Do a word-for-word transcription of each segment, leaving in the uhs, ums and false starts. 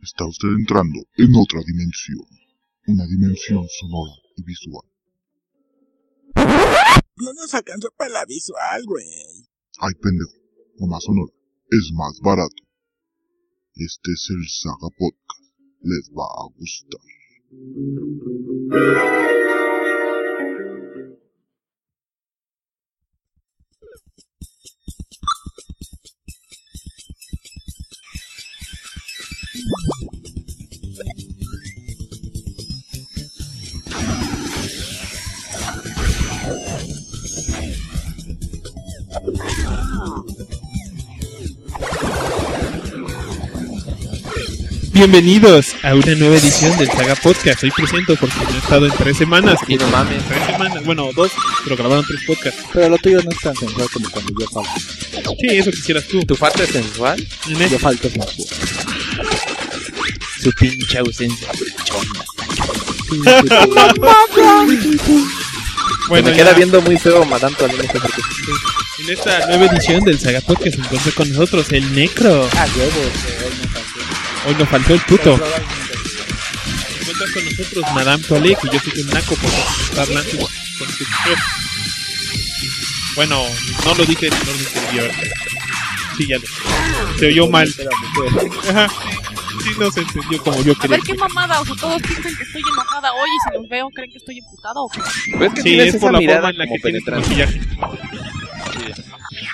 Está usted entrando en otra dimensión. Una dimensión sonora y visual. No nos alcanzó para la visual, güey. Ay, pendejo. Una sonora es más barato. Este es el Saga Podcast. Les va a gustar. Bienvenidos a una nueva edición del Saga Podcast. Hoy presento porque no he estado en tres semanas. Y no mames. Tres semanas, bueno, dos, pero grabaron tres podcasts. Pero lo tuyo no es tan sensual como cuando yo falto. Sí, eso quisieras tú. ¿Tu falta es sensual? En este- Yo falto sensual. Su pinche ausencia. Bueno, me queda ya, viendo muy feo Madame Tualín, no sé por qué. en esta nueva edición del Saga Podcast se encuentra con nosotros el Necro. Ah, huevos, que hoy no falté. Hoy nos faltó el puto. Probablemente. Se encuentra con nosotros Madame Tualín, que yo soy un naco por estar hablando con su chef. Bueno, no lo dije en orden anterior. Sí, ya lo. Se oyó mal. Ajá. Sí, no se entendió como yo A quería. ver qué mamada, o sea, todos piensan que estoy enojada hoy y si los veo creen que estoy emputada o qué. Pero es que Sí, tienes es esa por la mirada forma en la como que tienes tu penetrante. maquillaje.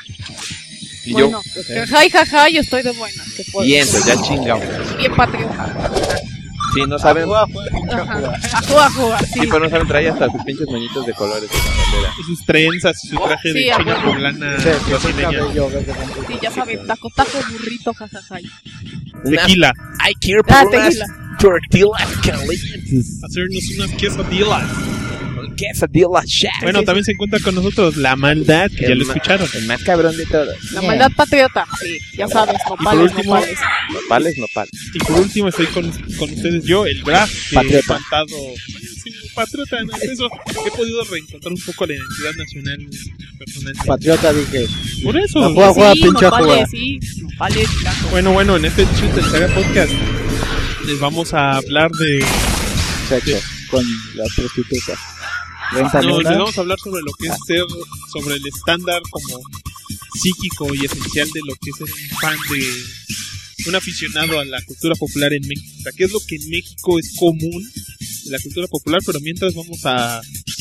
Y Bueno, yo, jajay, jajay, yo estoy de buena. se puede. bien, pues ya chingamos. Bien patriota. Sí, no saben. Ajá. Ajúa, ajúa, sí. Sí, pero no saben, trae hasta sus pinches moñitos de colores de la bandera. Y sus trenzas y su traje Sí, de a china huevo. poblana Sí, sí, sí, brasileña. cabello verde con- Sí, ya saben, taco, taco, burrito, jajajay. Tequila. I quiero Ah, por unas tequila. tortillas calientes. Hacernos unas quesadillas. Quesadilla shack. Bueno, también se encuentra con nosotros la maldad, que ya lo ma- escucharon. El más cabrón de todos. La maldad patriota, sí, ya sabes, por nopales, último- nopales. Nopales, nopales. Y por último estoy con, con ustedes yo, el Brad, que Patriota. he faltado. Sí, patriota, no es eso. He podido reencontrar un poco la identidad nacional personal. Patriota dije. Por eso. La juega, juega, Sí, pinche juega. nopales, sí, nopales, taco. Bueno, bueno, en este edición del Saga Podcast les vamos a hablar de. Sexo con las prostitutas. Rentan No, les una. vamos a hablar sobre lo que es ser, sobre el estándar como psíquico y esencial de lo que es ser un fan de un aficionado a la cultura popular en México. O sea, ¿qué es lo que en México es común de la cultura popular? Pero mientras vamos a...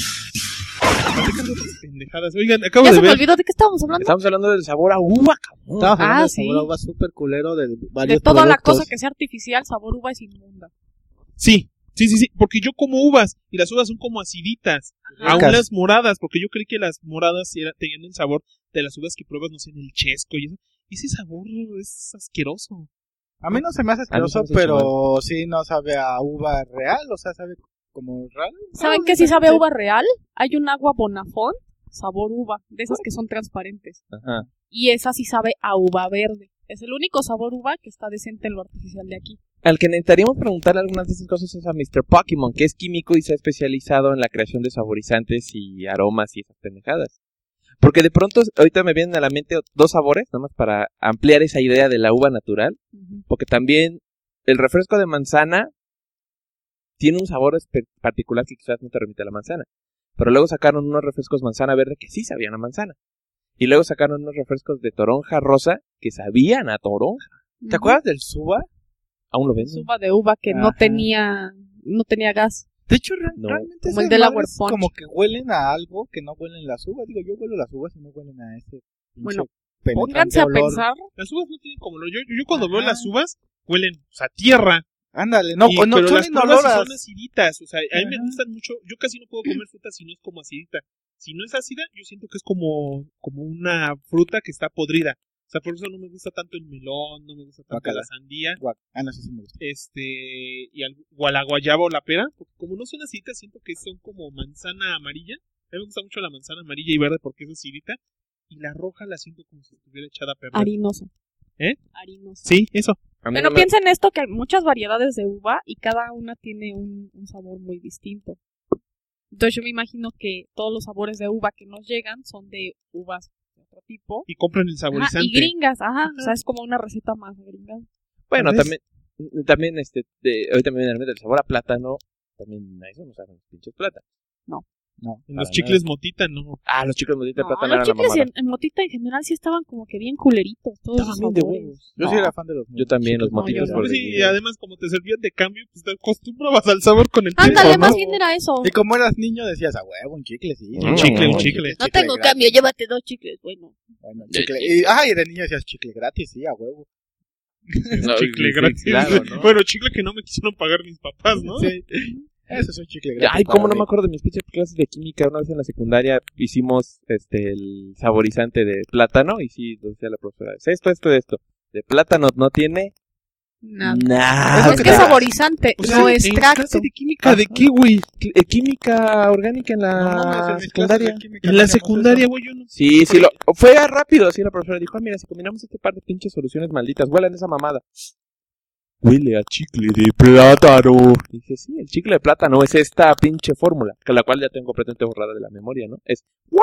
a platicar de otras pendejadas. Oigan, acabo Ya de se me ver... olvidó de qué estábamos hablando. Estamos hablando del sabor a uva, cabrón. Estamos hablando Ah, de sí. sabor a uva súper culero de varios De toda la productos. cosa que sea artificial, sabor uva es inmunda. Sí, sí, sí, sí, porque yo como uvas y las uvas son como aciditas. Ajá. Aún Ricas. las moradas, porque yo creí que las moradas era- tenían el sabor de las uvas que pruebas, no sé, en el chesco y eso. Y ese sabor es asqueroso. A mí no se me hace asqueroso, A mí se me hace pero sí no sabe a uva real, o sea, sabe como raro. ¿Saben qué sí sabe a uva real? Hay un agua Bonafont, sabor uva, de esas que son transparentes. Ajá. Y esa sí sabe a uva verde. Es el único sabor uva que está decente en lo artificial de aquí. Al que necesitaríamos preguntarle algunas de esas cosas es a mister Pokémon, que es químico y se ha especializado en la creación de saborizantes y aromas y esas pendejadas. Porque de pronto, ahorita me vienen a la mente dos sabores, nada más para ampliar esa idea de la uva natural. Ujú. Porque también el refresco de manzana tiene un sabor espe- particular que quizás no te remite a la manzana. Pero luego sacaron unos refrescos manzana verde que sí sabían a manzana. Y luego sacaron unos refrescos de toronja rosa que sabían a toronja. ¿Te Ujú. acuerdas del Suba? Aún lo venden. Uva de uva que no Ajá. tenía no tenía gas. De hecho, re- No. realmente Como el esas del madres Auer Punch. como que huelen a algo que no huelen las uvas. Digo, yo huelo las uvas y no huelen a ese pinche Bueno, penetrante Pónganse a olor. pensar. Las uvas no tienen como... Yo, yo cuando veo Ajá. las uvas, huelen, o sea, tierra. Ándale, no, Y- no pero son las pruebas sí inoloras. son aciditas. O sea, a mí me Ajá. gustan mucho. Yo casi no puedo comer fruta si no es como acidita. Si no es ácida, yo siento que es como, como una fruta que está podrida. O sea, por eso no me gusta tanto el melón, no me gusta tanto Guácala. la sandía, Guac- Ah, no sé si me gusta. este, y al, o a la guayaba o la pera. Porque como no son aciditas, siento que son como manzana amarilla. A mí me gusta mucho la manzana amarilla y verde porque es acidita. Y la roja la siento como si estuviera echada a perder. Harinoso. ¿Eh? Harinoso. Sí, eso. A mí Bueno, no me- piensen esto, que hay muchas variedades de uva y cada una tiene un, un sabor muy distinto. Entonces yo me imagino que todos los sabores de uva que nos llegan son de uvas de otro tipo. Y compran el Ajá, saborizante. y gringas, ajá, o sea, es como una receta más gringa. Bueno, ¿Sabes? también... También, este, de, ahorita me viene a la mente el sabor a plátano. También a eso no saben pinches plata. No. En los Para chicles motita, no. Ah, los chicles motita de No, plátano los eran la chicles mamada. en, en motita en general sí estaban como que bien culeritos. Todos Estaban los bien de sabores. huevos. Yo No, sí era fan de los yo también, los No, motitos yo por no. Sí, el- y además como te servían de cambio, pues te acostumbrabas al sabor con el tiempo, Ándale, ¿no? más bien era eso. Y como eras niño decías, a huevo, un chicle, sí. Un chicle, un No, chicle. No tengo gratis. cambio, llévate dos chicles. Bueno, Bueno, chicle. Y, ah, y de niño decías chicle gratis, sí, a huevo. No, Chicle sí, gratis. claro, ¿no? Bueno, chicle que no me quisieron pagar mis papás, ¿no? Sí. Eso es un chicle gratis. Ay, cómo para no me mí. acuerdo de mis pinches clases de química. Una vez en la secundaria hicimos este el saborizante de plátano. Y sí, nos decía la profesora: es esto, esto, esto. De plátano no tiene nada. nada. Es que es saborizante, O sea, no en extracto. clase de química, ¿de qué, güey? Qu- eh, Química orgánica en No mames, en la mis secundaria. clases de química En la hacíamos secundaria, eso. güey, yo no. Sí, sí, lo, fue rápido. Así la profesora dijo: ah, mira, si combinamos este par de pinches soluciones malditas, huelan esa mamada. Huele a chicle de plátano. Y dije: sí, el chicle de plátano es esta pinche fórmula, que la cual ya tengo completamente borrada de la memoria, ¿no? Es.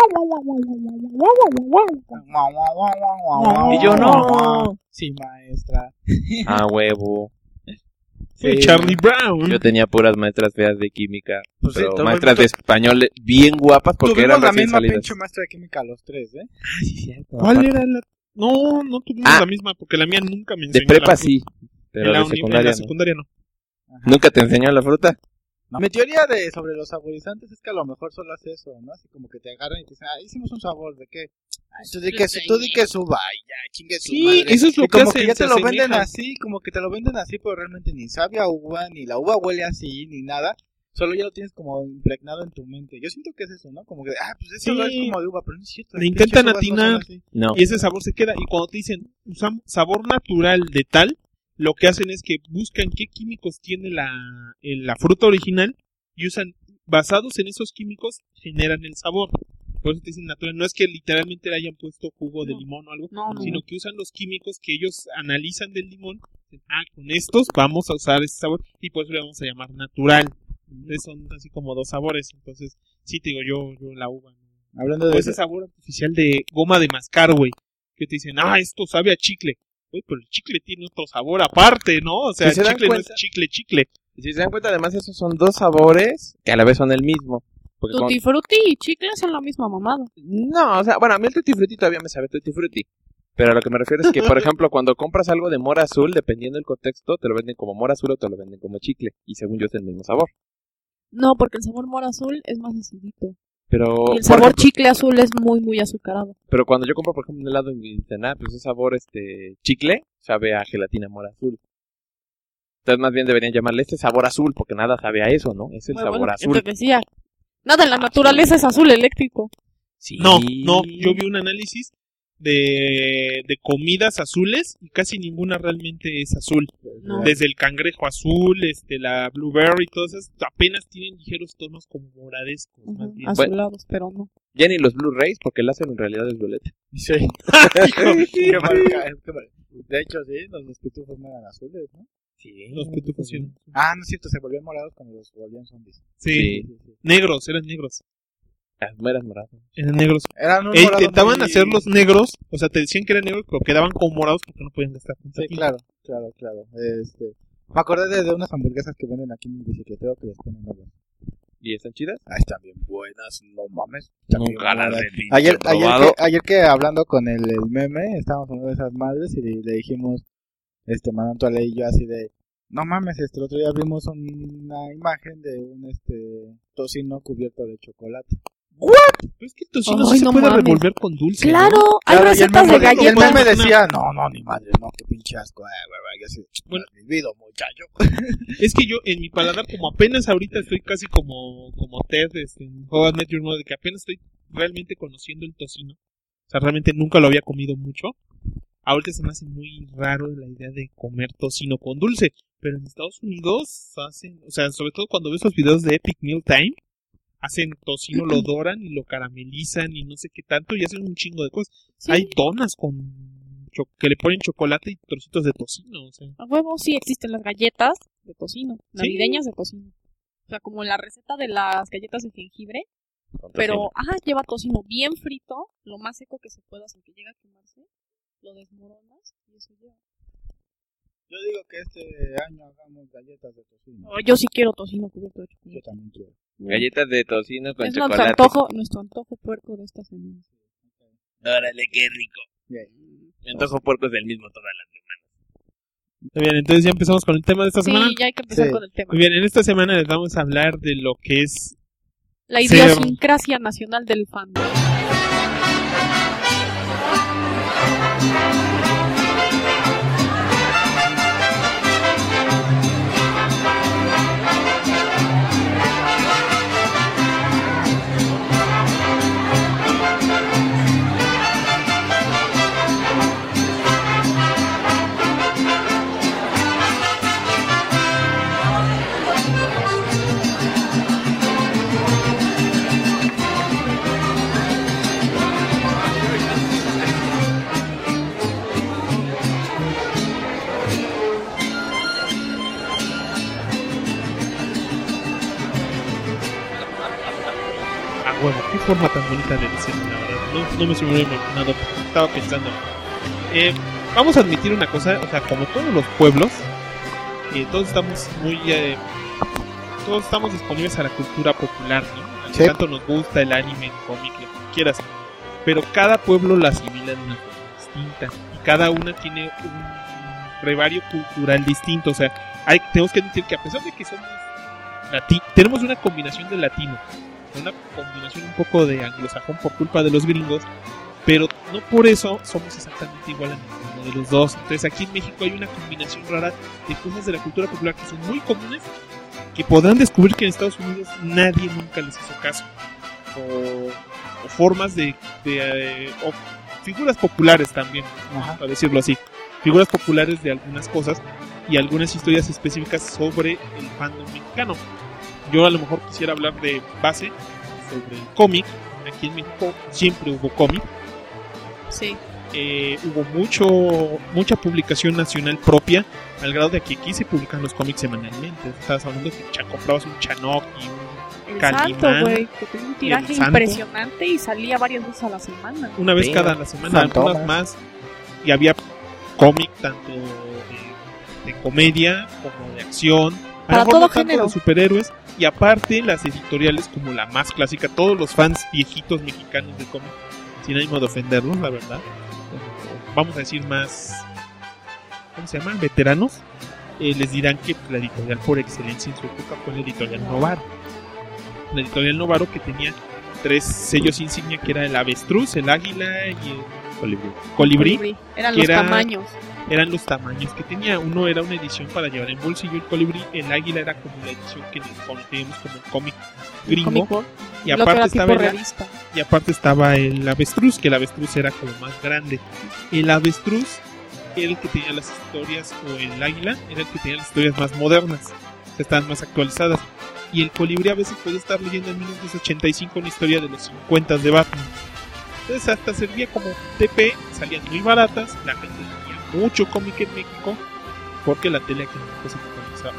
Y yo no. Sí, maestra. A huevo. Fue Sí. Charlie Brown. Yo tenía puras maestras feas de química, Pues sí, pero todo- maestras de español eh, bien guapas porque Tuvimos eran la recién misma salidas. pinche maestra de química los tres, ¿eh? Ah, sí, cierto. ¿Cuál Aparte- era la...? No, no tuvimos Ah. la misma, porque la mía nunca me De enseñó prepa la fruta. sí, pero en la de uni- en secundaria la no. secundaria no. ¿Nunca te enseñó la fruta? No. Mi teoría de sobre los saborizantes es que a lo mejor solo hace eso, ¿no? Así como que te agarran y te dicen, ah, hicimos un sabor, ¿de qué? Ah, tú di que, su- tú di que suba y ya, chingue su Sí, madre. eso es lo Y que como hacen, que ya te se lo venden asemejan. así, como que te lo venden así, pero realmente ni sabe a uva, ni la uva huele así, ni nada. Solo ya lo tienes como impregnado en tu mente. Yo siento que es eso, ¿no? Como que, ah, pues eso Sí. no es como de uva, pero no es cierto. Le las intentan pinches uvas no son atinar. así. No. Y ese sabor se queda. Y cuando te dicen usamos sabor natural de tal, lo que hacen es que buscan qué químicos tiene la, el- la fruta original y usan, basados en esos químicos, generan el sabor. Por eso te dicen natural. No es que literalmente le hayan puesto jugo de No. limón o algo, No, no. sino que usan los químicos que ellos analizan del limón. Dicen, ah, con estos vamos a usar este sabor y por eso le vamos a llamar natural. Entonces son así como dos sabores. Entonces, sí te digo, yo, yo la uva. ¿no? Hablando O de ese eso, sabor artificial de goma de mascar, güey. Que te dicen, ah, esto sabe a chicle. Güey, pero el chicle tiene otro sabor aparte, ¿no? O sea, Si se el dan chicle no cuenta- es chicle, chicle. Si se dan cuenta, además, esos son dos sabores que a la vez son el mismo. Porque Tutti frutti y chicle son la misma mamada. con- No, o sea, bueno, a mí el tutti frutti todavía me sabe tutti frutti. Pero a lo que me refiero es que, por ejemplo, cuando compras algo de mora azul, dependiendo del contexto, te lo venden como mora azul o te lo venden como chicle. Y según yo es el mismo sabor. No, porque el sabor mora azul es más acidito. Pero, Y el por sabor ejemplo, chicle azul es muy, muy azucarado. pero cuando yo compro, por ejemplo, un helado y me dicen, ah, pues ese sabor este chicle, sabe a gelatina mora azul. Entonces más bien deberían llamarle este sabor azul, porque nada sabe a eso, ¿no? Es el Bueno, sabor bueno, azul. yo te decía, nada en la naturaleza es azul eléctrico. Sí. No, no, yo vi un análisis de, de comidas azules y casi ninguna realmente es azul. No. Desde el cangrejo azul, este, la blueberry, todas esas apenas tienen ligeros tonos como moradescos, Ujú, más bien. azulados, pero no. Ya ni los Blu-rays, porque el láser en realidad es violeta. sí. Qué mal cae, qué mal. De hecho, sí, los, los pitufos no eran azules, ¿no? Sí. Los pitufos sí. Ah, no es cierto, se volvían morados cuando los volvían zombies. Sí, Sí. Sí, sí. negros, eran negros. Las meras moradas. Eran negros. Eran un E morado intentaban muy- hacerlos negros, o sea, te decían que eran negros, pero quedaban como morados porque no podían gastar tanta Sí, tinta. claro, claro, claro. Este, me acordé de, de unas hamburguesas que venden aquí en el bicicletero que les ponen agua. ¿Y están chidas? Ah, están bien buenas, no mames. Están bien Nunca las buenas. he pinche Ayer, ayer, probado. que, ayer que hablando con el, el meme, estábamos hablando de esas madres y le, le dijimos, este, Mananto Ale y yo así de, no mames, este, el otro día vimos una imagen de un, este, tocino cubierto de chocolate. Pero es que el tocino Ay, sí se no puede mames. revolver con dulce. Claro, ¿no? hay Claro, y el recetas de meme- Y el galletas. meme decía, no, no, ni madre, no, qué pinche asco, eh, güey, güey, yo así, Bueno. bueno, vivido, muchacho. Es que yo, en mi paladar, como apenas ahorita estoy casi como, como Ted este, en How I Met Your Mother, que apenas estoy realmente conociendo el tocino. O sea, realmente nunca lo había comido mucho. Ahorita se me hace muy raro la idea de comer tocino con dulce. Pero en Estados Unidos hacen, o sea, sobre todo cuando ves los videos de Epic Meal Time, hacen tocino, lo doran y lo caramelizan y no sé qué tanto y hacen un chingo de cosas. Sí, Hay donas con cho- que le ponen chocolate y trocitos de tocino, o sea. a huevo sí existen las galletas de tocino, Sí. navideñas de tocino. O sea, como la receta de las galletas de jengibre, Con pero, tocino. ajá, lleva tocino bien frito, lo más seco que se pueda sin que llegue a quemarse, lo desmoronas y eso lleva. Yo digo que este año hagamos galletas de tocino. Oh, yo sí quiero tocino cubierto de Yo chocolate. también quiero. Galletas de tocino con Es nuestro chocolate. antojo, nuestro antojo puerco de esta semana. Órale, qué rico. Bien. Mi antojo puerco es el mismo todas las semanas. Muy bien, entonces ya empezamos con el tema de esta Sí, semana. ya hay que empezar Sí. con el tema. Muy bien, en esta semana les vamos a hablar de lo que es La ser- idiosincrasia nacional del fandom. a huevo. Qué forma tan bonita de decirlo, la verdad. No, no me se me hubiera imaginado. Estaba pensando. Eh, vamos a admitir una cosa, o sea, como todos los pueblos, eh, todos estamos muy... Eh, todos estamos disponibles a la cultura popular, ¿no? Sí. Tanto nos gusta el anime, el cómic, lo que quieras. Pero cada pueblo la asimila de una forma distinta. Y cada una tiene un brevario cultural distinto. O sea, hay, tenemos que decir que a pesar de que somos lati- tenemos una combinación de latino, una combinación un poco de anglosajón por culpa de los gringos, pero no por eso somos exactamente igual a ninguno de los dos. Entonces aquí en México hay una combinación rara de cosas de la cultura popular que son muy comunes, que podrán descubrir que en Estados Unidos nadie nunca les hizo caso, o, o formas de, de eh, o figuras populares también, Ajá. para decirlo así, figuras populares de algunas cosas y algunas historias específicas sobre el fandom mexicano. Yo a lo mejor quisiera hablar de base sobre el cómic. Aquí en México siempre hubo cómic. Sí. Eh, hubo mucho mucha publicación nacional propia, al grado de que aquí se publican los cómics semanalmente. Estabas hablando que cha- comprabas un Chanok y un El Calimán, santo, güey, que tenía un tiraje Santo. impresionante y salía varias veces a la semana. una vez Venga. cada la semana, Fantomas. algunas más. Y había cómic tanto de, de comedia como de acción. A Para lo mejor todo no tanto género. de superhéroes. Y aparte las editoriales como la más clásica, todos los fans viejitos mexicanos de cómic, sin ánimo de ofenderlos, la verdad, vamos a decir más, ¿cómo se llama? Veteranos, eh, les dirán que la editorial por excelencia en su época fue la editorial Novaro. La editorial Novaro, que tenía tres sellos insignia, que era el avestruz, el águila y el Colibrí. colibrí. Eran que los era- tamaños. Eran los tamaños que tenía. Uno era una edición para llevar en bolsillo, el colibrí. El águila era como la edición que conocemos como el cómic gringo. Comic Book, Y lo que aparte era estaba tipo el, revista. y aparte estaba el avestruz, que el avestruz era como más grande. El avestruz era el que tenía las historias, o el águila era el que tenía las historias más modernas, o sea, estaban más actualizadas. Y el colibrí a veces podía estar leyendo en mil novecientos ochenta y cinco una historia de los cincuenta de Batman. Entonces hasta servía como T P, salían muy baratas, la gente leía mucho cómic en México, porque la tele aquí en México se comenzaba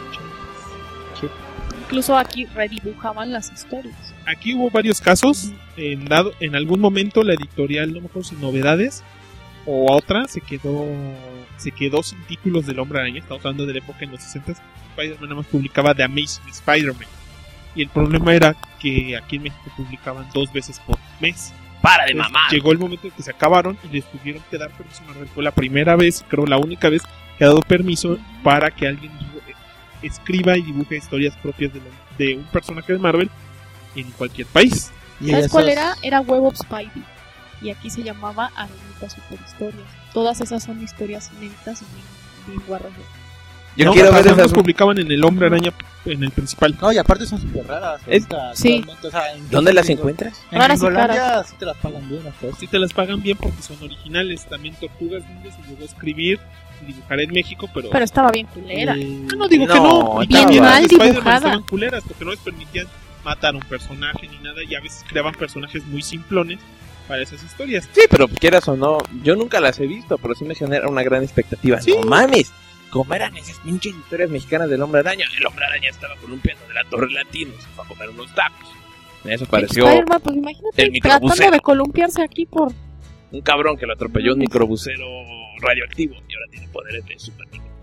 hasta los ochenta. Incluso aquí redibujaban las historias. Aquí hubo varios casos. En, dado, en algún momento la editorial, no me acuerdo si Novedades o otra, se quedó se quedó sin títulos del Hombre Araña. Estamos hablando de la época en los sesenta. Spider-Man nada más publicaba The Amazing Spider-Man. Y el problema era que aquí en México publicaban dos veces por mes. ¡Para de Entonces, mamar! llegó el momento en que se acabaron y les tuvieron que dar permiso a Marvel. Fue la primera vez, creo la única vez, que ha dado permiso para que alguien dibuje- escriba y dibuje historias propias de, lo- de un personaje de Marvel en cualquier país. Y ¿Sabes esos- cuál era? Era Web of Spidey. Y aquí se llamaba Arenita Super Historias. Todas esas son historias inéditas y bien, bien guarras. Yo No, quiero ver además esas. publicaban en el Hombre Araña, en el principal. No, y aparte son súper raras. Es- ahorita, sí. actualmente, o sea, en- ¿Dónde las en- encuentras? En Raras y Gringolandia sí te las pagan bien. hasta Si te las pagan bien porque son originales. También Tortugas Ninja se llegó a escribir y dibujar en México, pero... Pero estaba bien culera. Eh, Yo no digo que No, no. Y bien también mal las de Spider-Man dibujada. estaban culeras porque no les permitían matar a un personaje ni nada. Y a veces creaban personajes muy simplones para esas historias. Sí, pero quieras o no, yo nunca las he visto, pero sí me genera una gran expectativa. Sí. No mames, ¿cómo eran esas pinches historias mexicanas del Hombre Araña? El Hombre Araña estaba columpiando de la Torre Latino, se fue a comer unos tacos. Eso pareció Spider-Man, pues imagínate el microbusero. tratando de columpiarse aquí por... un cabrón que lo atropelló un microbusero radioactivo y ahora tiene poderes de super microbusero.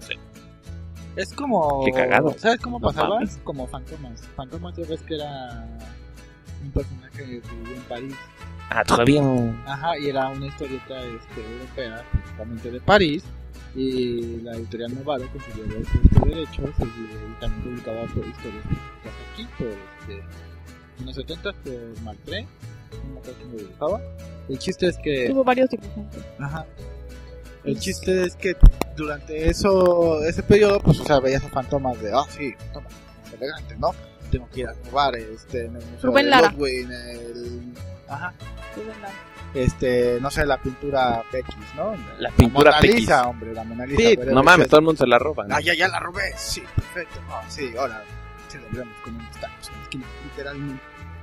Es como... Qué cagado. ¿Sabes cómo No pasaba? mames. Como Fantomas. Fantomas ya ves que era un personaje que vivía en París. Ah, todavía. Ajá, y era una historieta este, europea, principalmente de París. Y la editorial Novaro consiguió estos derechos y, y también publicaba por historias aquí, por este, en los setenta por Martré. No me acuerdo quién lo dibujaba. El chiste es que... Tuvo varios dibujantes. Ajá. El chiste es que durante eso ese periodo, pues, o sea, veías a fantomas de, ah, oh, sí, fantomas, elegante, ¿no? Tengo que ir a robar, este, en el museo Rubén de Lara. Ludwig, el... Ajá. Rubén Lara. Este, no sé, la pintura P X, ¿no? La pintura Mona P X. Lisa, hombre, la Mona Lisa. Sí, pero no mames, decías, todo el mundo se la roba, ¿no? ah, ya, ya la robé, sí, perfecto. Oh, sí, ahora celebramos con unos tacos en la esquina, literalmente.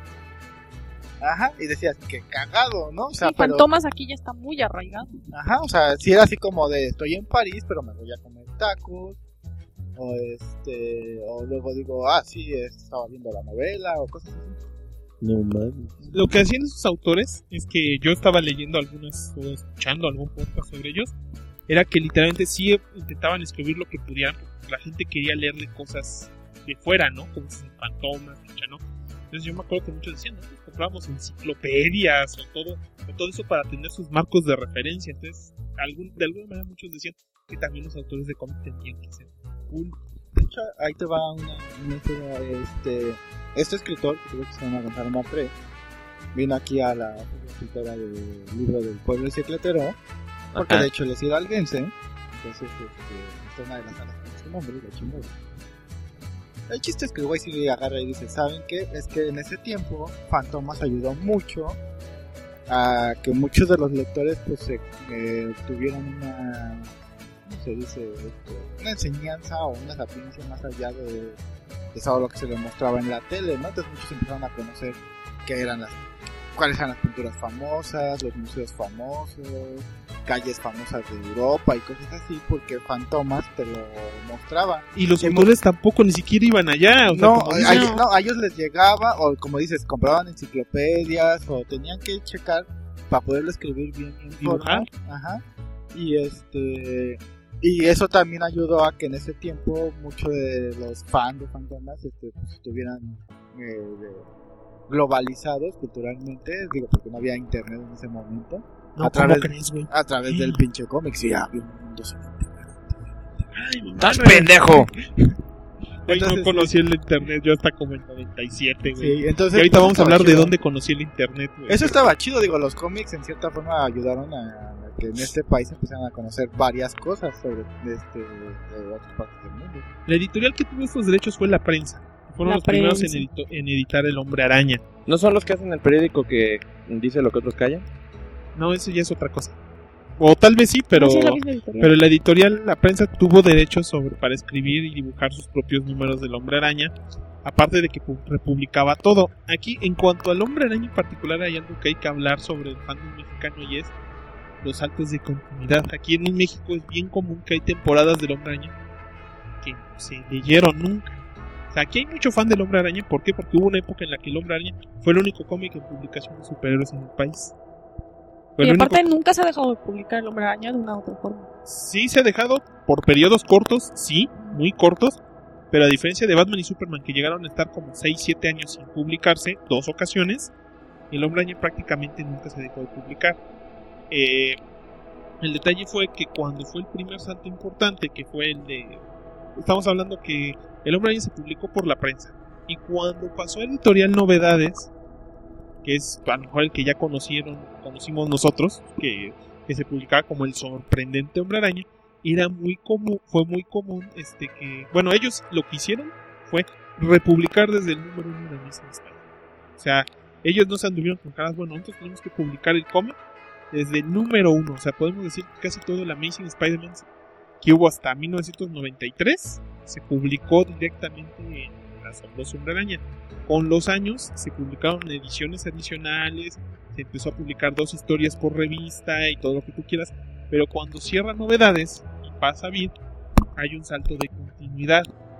Ajá, y decías, qué cagado, ¿no? O sea, Sí, pero... Fantomas aquí ya está muy arraigado. Ajá, o sea, si era así como de estoy en París, pero me voy a comer tacos. O este, o luego digo, ah, sí, estaba viendo la novela o cosas así. No mames. Lo que hacían esos autores es que yo estaba leyendo algunas o escuchando algún podcast sobre ellos, era que literalmente sí intentaban escribir lo que pudieran, porque la gente quería leerle cosas de fuera, ¿no? Como si fantomas, ¿no? Entonces yo me acuerdo que muchos decían, ¿no? Pues comprábamos enciclopedias o todo, o todo eso para tener sus marcos de referencia. Entonces, algún, de alguna manera muchos decían que también los autores de cómic tenían que ser cool. De hecho, ahí te va una, una historia, este, este escritor, que creo que se llama Gonzalo Martré, vino aquí a la escritora del libro del Pueblo Cicletero, porque Ajá. de hecho él es hidalguense, entonces este, esta es una de las salas con su nombre, de chingón. El chiste es que el güey sí le agarra y dice, ¿saben qué? Es que en ese tiempo Fantomas ayudó mucho a que muchos de los lectores pues se, eh, tuvieran una, ¿cómo se dice? Esto? Una enseñanza o una sapiencia más allá de, de todo lo que se les mostraba en la tele, ¿no? Entonces muchos empezaron a conocer qué eran las, cuáles eran las pinturas famosas, los museos famosos, calles famosas de Europa y cosas así, porque Fantomas te lo mostraba. Y los Sí, autores tampoco ni siquiera iban allá. O sea, No, como a, dicen, no, a ellos les llegaba, o como dices, compraban enciclopedias, o tenían que checar para poderlo escribir bien en Dibujar. forma. Ajá. Y este... Y eso también ayudó a que en ese tiempo muchos de los fans de Fantomas este, pues, estuvieran eh, de- globalizados culturalmente, digo, porque no había internet en ese momento, no, a ¿cómo través- crees, güey? a través del pinche cómic. Sí, había un mundo sin internet. Ay, ¡Estás pendejo! Güey, no Entonces, conocí el internet yo hasta como en noventa y siete, güey. Sí, entonces, Y ahorita pues, vamos a estaba hablar de chido. dónde conocí el internet, güey. Eso estaba chido, digo, los cómics en cierta forma ayudaron a, a que en este país empezaran a conocer varias cosas sobre este, de otras partes del mundo. La editorial que tuvo estos derechos fue La Prensa. Fueron La los primeros en, Prensa. edito- en editar El Hombre Araña. ¿No son los que hacen el periódico que dice lo que otros callan? No, eso ya es otra cosa. O tal vez sí, pero... No, sí, es la misma editorial. Pero la editorial, La Prensa, tuvo derechos sobre para escribir y dibujar sus propios números del Hombre Araña, aparte de que pu- republicaba todo. Aquí, en cuanto al Hombre Araña en particular, hay algo que hay que hablar sobre el fandom mexicano y es los saltos de continuidad. Aquí en México es bien común que hay temporadas del Hombre Araña que no se leyeron nunca. O sea, aquí hay mucho fan del Hombre Araña. ¿Por qué? Porque hubo una época en la que el Hombre Araña fue el único cómic en publicación de superhéroes en el país. Fue Y el único- aparte nunca se ha dejado de publicar el Hombre Araña de una u otra forma. Sí se ha dejado por periodos cortos, sí, muy cortos, pero a diferencia de Batman y Superman que llegaron a estar como seis siete años sin publicarse, dos ocasiones, el Hombre Araña prácticamente nunca se dejó de publicar. Eh, el detalle fue que cuando fue el primer salto importante, que fue el de... Estamos hablando que el Hombre Araña se publicó por La Prensa, y cuando pasó a Editorial Novedades, que es a lo mejor el que ya conocieron, conocimos nosotros, que que se publicaba como El Sorprendente Hombre Araña, era muy común, fue muy común este que, bueno, ellos lo que hicieron fue republicar desde el número uno de Amazing Spider. O sea, ellos no se anduvieron con caras, bueno, nosotros tenemos que publicar el cómic desde el número uno, o sea, podemos decir que casi todo el Amazing Spider-Man que hubo hasta mil novecientos noventa y tres se publicó directamente en El Asombroso Hombre Araña. Con los años se publicaron ediciones adicionales, se empezó a publicar dos historias por revista y todo lo que tú quieras, pero cuando cierra Novedades y pasa Vid, hay un salto de continuidad.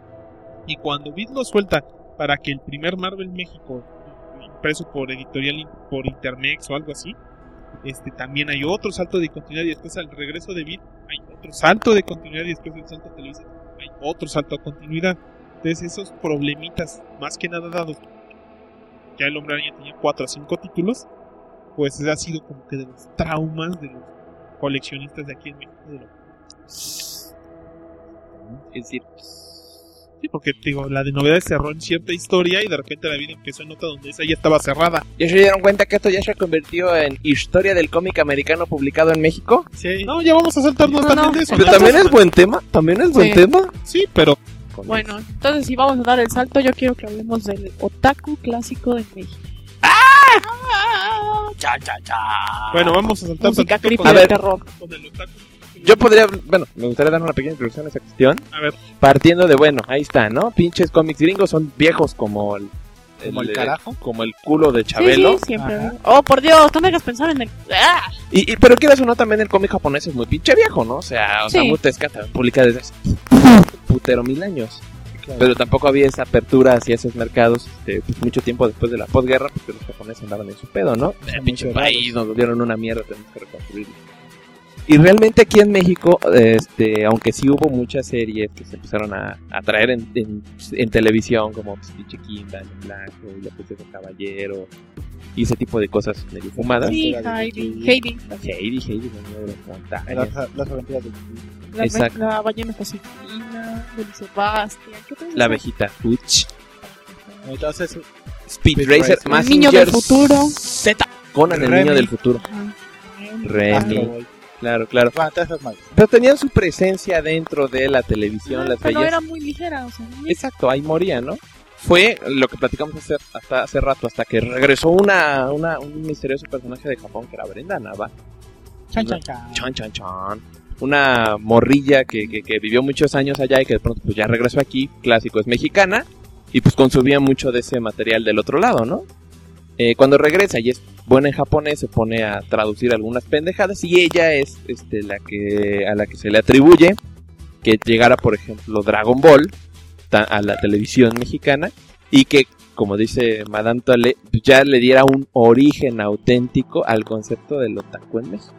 Y cuando Vid lo suelta para que el primer Marvel México, impreso por editorial por Intermex o algo así, este también hay otro salto de continuidad, y después al regreso de Vid hay otro salto de continuidad, y después del salto a Televisa hay hay otro salto a continuidad. Entonces esos problemitas, más que nada dados, ya el Hombre Araña tenía cuatro a cinco títulos, pues ha sido como que de los traumas de los coleccionistas de aquí en México. De lo... Es decir, Sí, porque digo, la de novedades cerró en cierta historia y de repente la vida empezó en otra donde esa ya estaba cerrada. ¿ya se dieron cuenta que esto ya se convirtió en historia del cómic americano publicado en México? Sí. No, ya vamos a saltarnos No, también no. de eso. Pero también es buen tema, también es buen Sí. tema. Sí, pero Bueno, entonces si vamos a dar el salto, yo quiero que hablemos del otaku clásico de México. Cha, cha, cha. bueno, vamos a saltar Música tantito creepy con A de ver. terror. con el otaku. Yo podría, bueno, me gustaría dar una pequeña introducción a esa cuestión. A ver, Partiendo de, bueno, ahí está, ¿no? Pinches cómics gringos son viejos como el... ¿Como el carajo? Como el culo de Chabelo. Sí, sí, siempre. Ajá. Oh, por Dios, no me hagas pensar en el... ¡Ah! Y, y- pero quieras o no, también el cómic japonés es muy pinche viejo, ¿no? O sea, Sí. Osamu Tezuka también publica desde hace putero mil años. Pero tampoco había esa apertura hacia esos mercados este, pues, mucho tiempo después de la posguerra, porque los japoneses andaban en su pedo, ¿no? El pinche cerrados. país, nos volvieron una mierda, tenemos que reconstruirlo. Y realmente aquí en México, este, aunque sí hubo muchas series que se empezaron a, a traer en, en, en televisión, como pues, pinche Kimba, Blanco, La Princesa Caballero, y ese tipo de cosas medio fumadas. Sí, Aventura de Heidi. Kiki. Heidi. Heidi, Heidi, la niña de las montañas. Las, las aventuras de La, Exacto. la ballena pacificina, Beli Sebastián. ¿Qué otra La cosa? abejita Fuch, Entonces, Speed Speed Racer, Racer. más El niño del futuro. Z, Conan el Remy. niño del futuro. Ajá. Remy, Astro Boy. claro, claro. Bueno, todas esas madres. Pero tenían su presencia dentro de la televisión, Ah, las pero bellas. era muy ligera, o sea, muy- Exacto, ahí moría, ¿no? Fue lo que platicamos hace, hasta hace rato, hasta que regresó una, una un misterioso personaje de Japón que era Brenda Nava. Chan, chan, chan. Chan, chan, chan. Una morrilla que, que, que vivió muchos años allá y que de pronto pues ya regresó aquí, clásico, es mexicana, y pues consumía mucho de ese material del otro lado, ¿no? Eh, cuando regresa y es buena en japonés, se pone a traducir algunas pendejadas y ella es este, la que a la que se le atribuye que llegara, por ejemplo, Dragon Ball ta- a la televisión mexicana y que, como dice Madame Tolle, ya le diera un origen auténtico al concepto del otaku en México.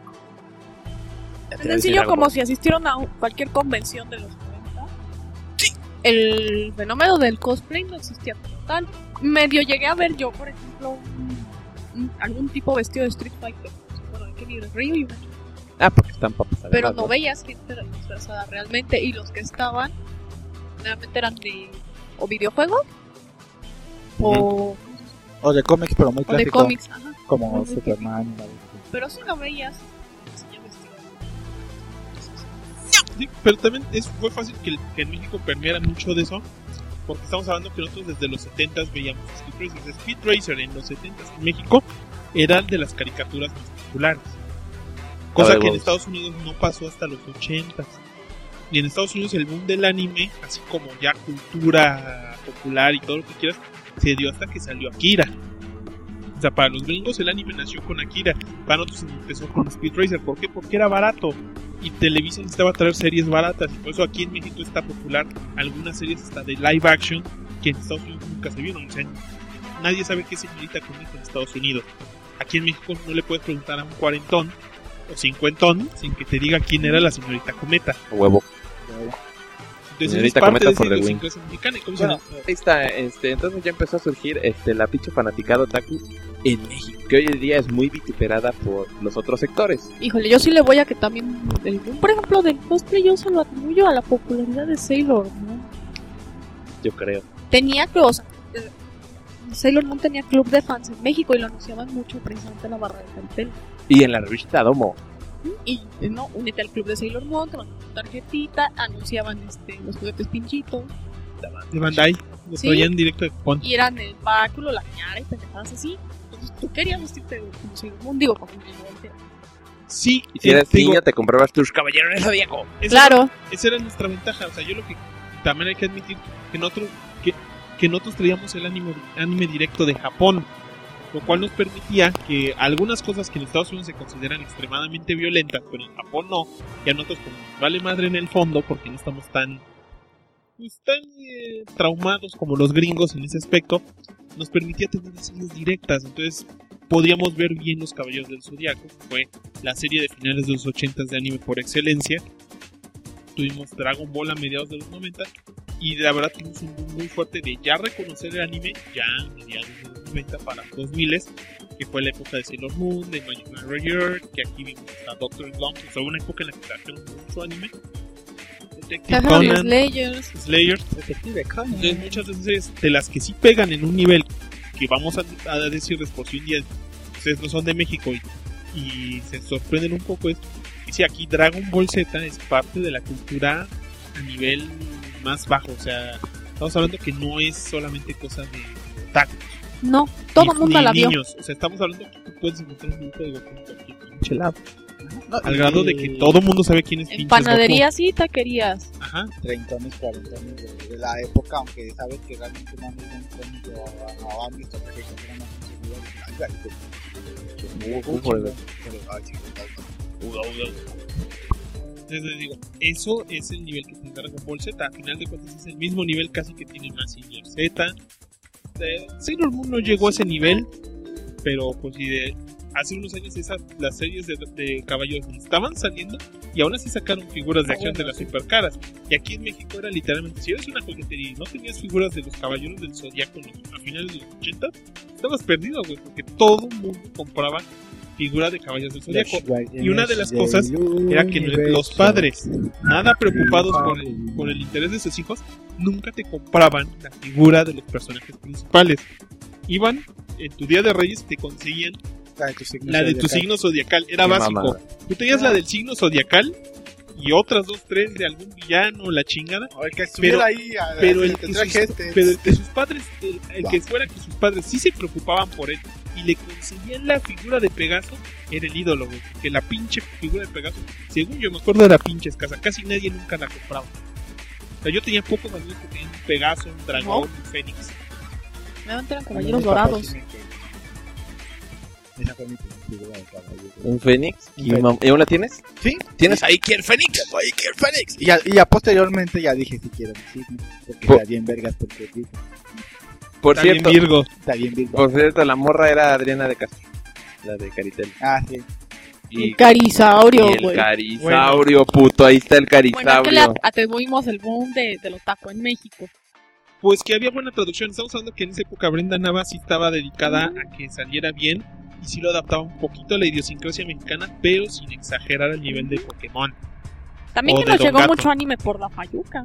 Es sencillo como si asistieron a un- cualquier convención de los noventa. Sí. El fenómeno del cosplay no existía como tal. Medio llegué a ver yo, por ejemplo, un- un- algún tipo vestido de Street Fighter. Bueno, de Kenny del Río y una chica. Ah, porque están papas. Pero además, no veías gente disfrazada realmente. Y los que estaban, realmente eran de o videojuegos o, O de cómics, pero muy o de clásico. cómics. Ajá. Como Muy Superman. la- Pero sí lo veías. Sí, yo vestido. sí, pero también es, fue fácil que, que en México permeara mucho de eso, porque estamos hablando que nosotros desde los setentas veíamos Speed Racer. Speed Racer en los setentas en México era de las caricaturas más populares. Cosa Ay, que en vos. Estados Unidos no pasó hasta los ochentas. Y en Estados Unidos el boom del anime, así como ya cultura popular y todo lo que quieras, se dio hasta que salió Akira. O sea, para los gringos el anime nació con Akira. Para nosotros empezó con Speed Racer. ¿Por qué? Porque era barato. Y Televisa necesitaba traer series baratas. Y por eso aquí en México está popular algunas series hasta de live action que en Estados Unidos nunca se vieron. O sea, nadie sabe qué es Señorita Cometa en Estados Unidos. Aquí en México no le puedes preguntar a un cuarentón o cincuentón sin que te diga quién era la Señorita Cometa. huevo. Entonces Señorita es parte Cometa de for esa the win. idiosincrasia mexicana. ¿Y cómo Bueno, se llama? Ahí está, este, entonces ya empezó a surgir este, la pinche fanaticada otaku en México, que hoy en día es muy vituperada por los otros sectores. Híjole, yo sí le voy a que también, el boom, por ejemplo, del cosplay, yo se lo atribuyo a la popularidad de Sailor Moon. Yo creo. Tenía que, o sea, eh, Sailor Moon tenía club de fans en México y lo anunciaban mucho precisamente en la barra de cartel. Y en la revista Domo. Y eh, no, únete al club de Sailor Moon, te mandaban tu tarjetita, anunciaban este, los juguetes pinchitos De Bandai. Lo Sí. traían directo de Japón. y eran el báculo, la ñara y pendejadas así. Entonces tú querías vestirte como Sailor Moon, digo, como niño. Sí, Y si eh, eras digo, niña, te comprabas tus caballeros de Zodíaco. esa Claro, era- esa era nuestra ventaja. O sea, yo lo que también hay que admitir que nosotros, que, que nosotros traíamos el anime, anime directo de Japón, lo cual nos permitía que algunas cosas que en Estados Unidos se consideran extremadamente violentas, pero en Japón no, y a nosotros como nos vale madre en el fondo porque no estamos tan, pues, tan eh, traumados como los gringos en ese aspecto, nos permitía tener las series directas. Entonces podíamos ver bien los Caballeros del Zodiaco, que fue la serie de finales de los ochentas de anime por excelencia. tuvimos Dragon Ball a mediados de los noventa y la verdad tuvimos un boom muy fuerte de ya reconocer el anime ya a mediados de los noventa para los dos mil, que fue la época de Sailor Moon, de Magic Warrior, que aquí vimos a Doctor Slump, o sea, una época en la que trajeron mucho anime. Detective Conan, Slayers. Slayers. Entonces muchas veces de las que sí pegan en un nivel que vamos a, a decirles por si un día ustedes no son de México y, y se sorprenden un poco, es que si aquí Dragon Ball Z es parte de la cultura a nivel más bajo, o sea, estamos hablando que no es solamente cosa de otaku. No, todo el mundo ni la vio. Niños, o sea, estamos hablando que tú puedes encontrar un grupo de Goku en cualquier pinche lado. No, Al grado de que todo el mundo sabe quién es En pinches panaderías y taquerías. Goku. Ajá. treintones, cuarentones de, de la época, aunque sabes que realmente no han visto un cómic o no han visto que eran más Entonces les digo, eso es el nivel que tiene Dragon Ball Z. A final de cuentas es el mismo nivel casi que tiene Mazinger Z. Eh, Sailor Moon no llegó a ese nivel, pero pues si de hace unos años esas, las series de, de caballeros estaban saliendo y aún así sacaron figuras de acción de las supercaras. Y aquí en México era literalmente, si eres una coquetería y no tenías figuras de los caballeros del Zodiaco a finales de los ochenta, estabas perdido, güey, porque todo el mundo compraba figuras de caballeros del Zodiaco. Y una de las cosas era que los padres, nada preocupados por el, por el interés de sus hijos, nunca te compraban la figura de los personajes principales. Iban en tu día de Reyes y te conseguían la de tu signo, la de tu signo zodiacal. Era Qué básico. mamada. Tú tenías la del signo zodiacal y otras dos, tres de algún villano, la chingada. O el que Pero- estuviera ahí, a- Pero a- el, te que traje sus, este. pero el que sus padres, el, el que fuera que sus padres sí se preocupaban por él y le conseguían la figura de Pegaso, era el ídolo, güey. Que la pinche figura de Pegaso, según yo me acuerdo, era pinche escasa. Casi nadie nunca la compraba. O sea, yo tenía pocos amigos que tenían un Pegaso, un dragón, un fénix. Realmente eran A mí caballeros mis papás dorados. sí me querían. Esa fue mi figura de caballo. ¿Un Fénix? Un ¿Y, Fénix. mam- ¿y aún la tienes? Sí. ¿Tienes ahí Kier Fénix? Oye, que el Fénix. Y ya, y ya posteriormente ya dije si quiero mi signo. Porque Po- está bien vergas, porque digo, Por Está bien cierto, Virgo. está bien Virgo. por cierto, la morra era Adriana de Castro, la de Caritel. Ah, sí. Y, El carisaurio, y el güey. carisaurio, puto, ahí está el Bueno, es que le carisaurio. at- atribuimos el boom de, de los tacos en México. Pues que había buena traducción. Estamos hablando que en esa época Brenda Nava sí estaba dedicada a que saliera bien y sí lo adaptaba un poquito a la idiosincrasia mexicana, pero sin exagerar el nivel de Pokémon. También O que de nos Don llegó Gato. mucho anime por la Fayuca.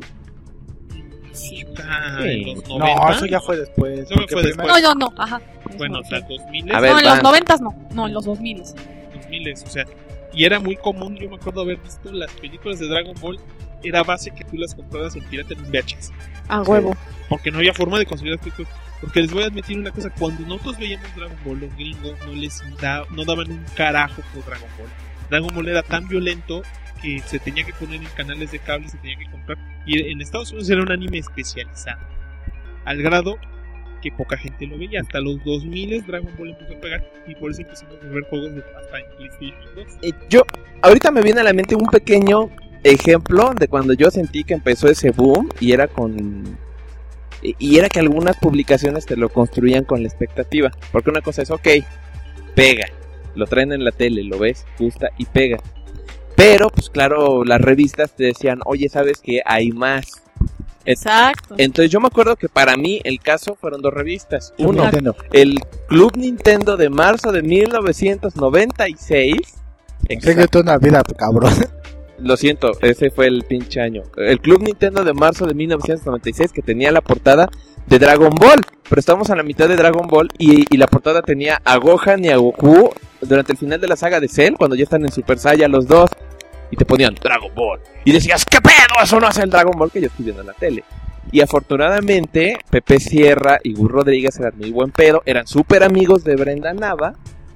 Está Sí. en los No, noventa. eso ya fue después. Eso porque fue primero- después. No, no, no, ajá. Bueno, o Eso, sea, sí. dos mil, A ver, No, en va. los noventas no. No, en los dos miles. dos mil, o sea, y era muy común, yo me acuerdo haber visto las películas de Dragon Ball, era base que tú las compraras en pirata en un V H S, A huevo. porque no había forma de conseguir las películas. Porque les voy a admitir una cosa, cuando nosotros veíamos Dragon Ball, los gringos no les da, no daban un carajo por Dragon Ball. Dragon Ball era tan violento que se tenía que poner en canales de cable, se tenía que comprar, y en Estados Unidos era un anime especializado, al grado que poca gente lo veía. Hasta los dos mil Dragon Ball empezó a pegar, y por eso empezamos a ver juegos de hasta en PlayStation dos. Eh, yo, ahorita me viene a la mente un pequeño ejemplo de cuando yo sentí que empezó ese boom y era con... y- Y era que algunas publicaciones te lo construían con la expectativa. Porque una cosa es, ok, pega. Lo traen en la tele, lo ves, gusta y pega. Pero, pues claro, las revistas te decían, oye, ¿sabes qué? Hay más. Exacto. Entonces yo me acuerdo que para mí el caso fueron dos revistas. Super Uno, Nintendo. el Club Nintendo de marzo de mil novecientos noventa y seis. Síguete una vida, cabrón. Lo siento, ese fue el pinche año. El Club Nintendo de marzo de mil novecientos noventa y seis que tenía la portada de Dragon Ball. Pero estamos a la mitad de Dragon Ball y, y la portada tenía a Gohan y a Goku durante el final de la saga de Cell, cuando ya están en Super Saiyan los dos. Y te ponían Dragon Ball. Y decías, ¿qué pedo? Eso no es el Dragon Ball que yo estoy viendo en la tele. Y afortunadamente, Pepe Sierra y Gus Rodríguez eran muy buen pedo. Eran súper amigos de Brenda Nava.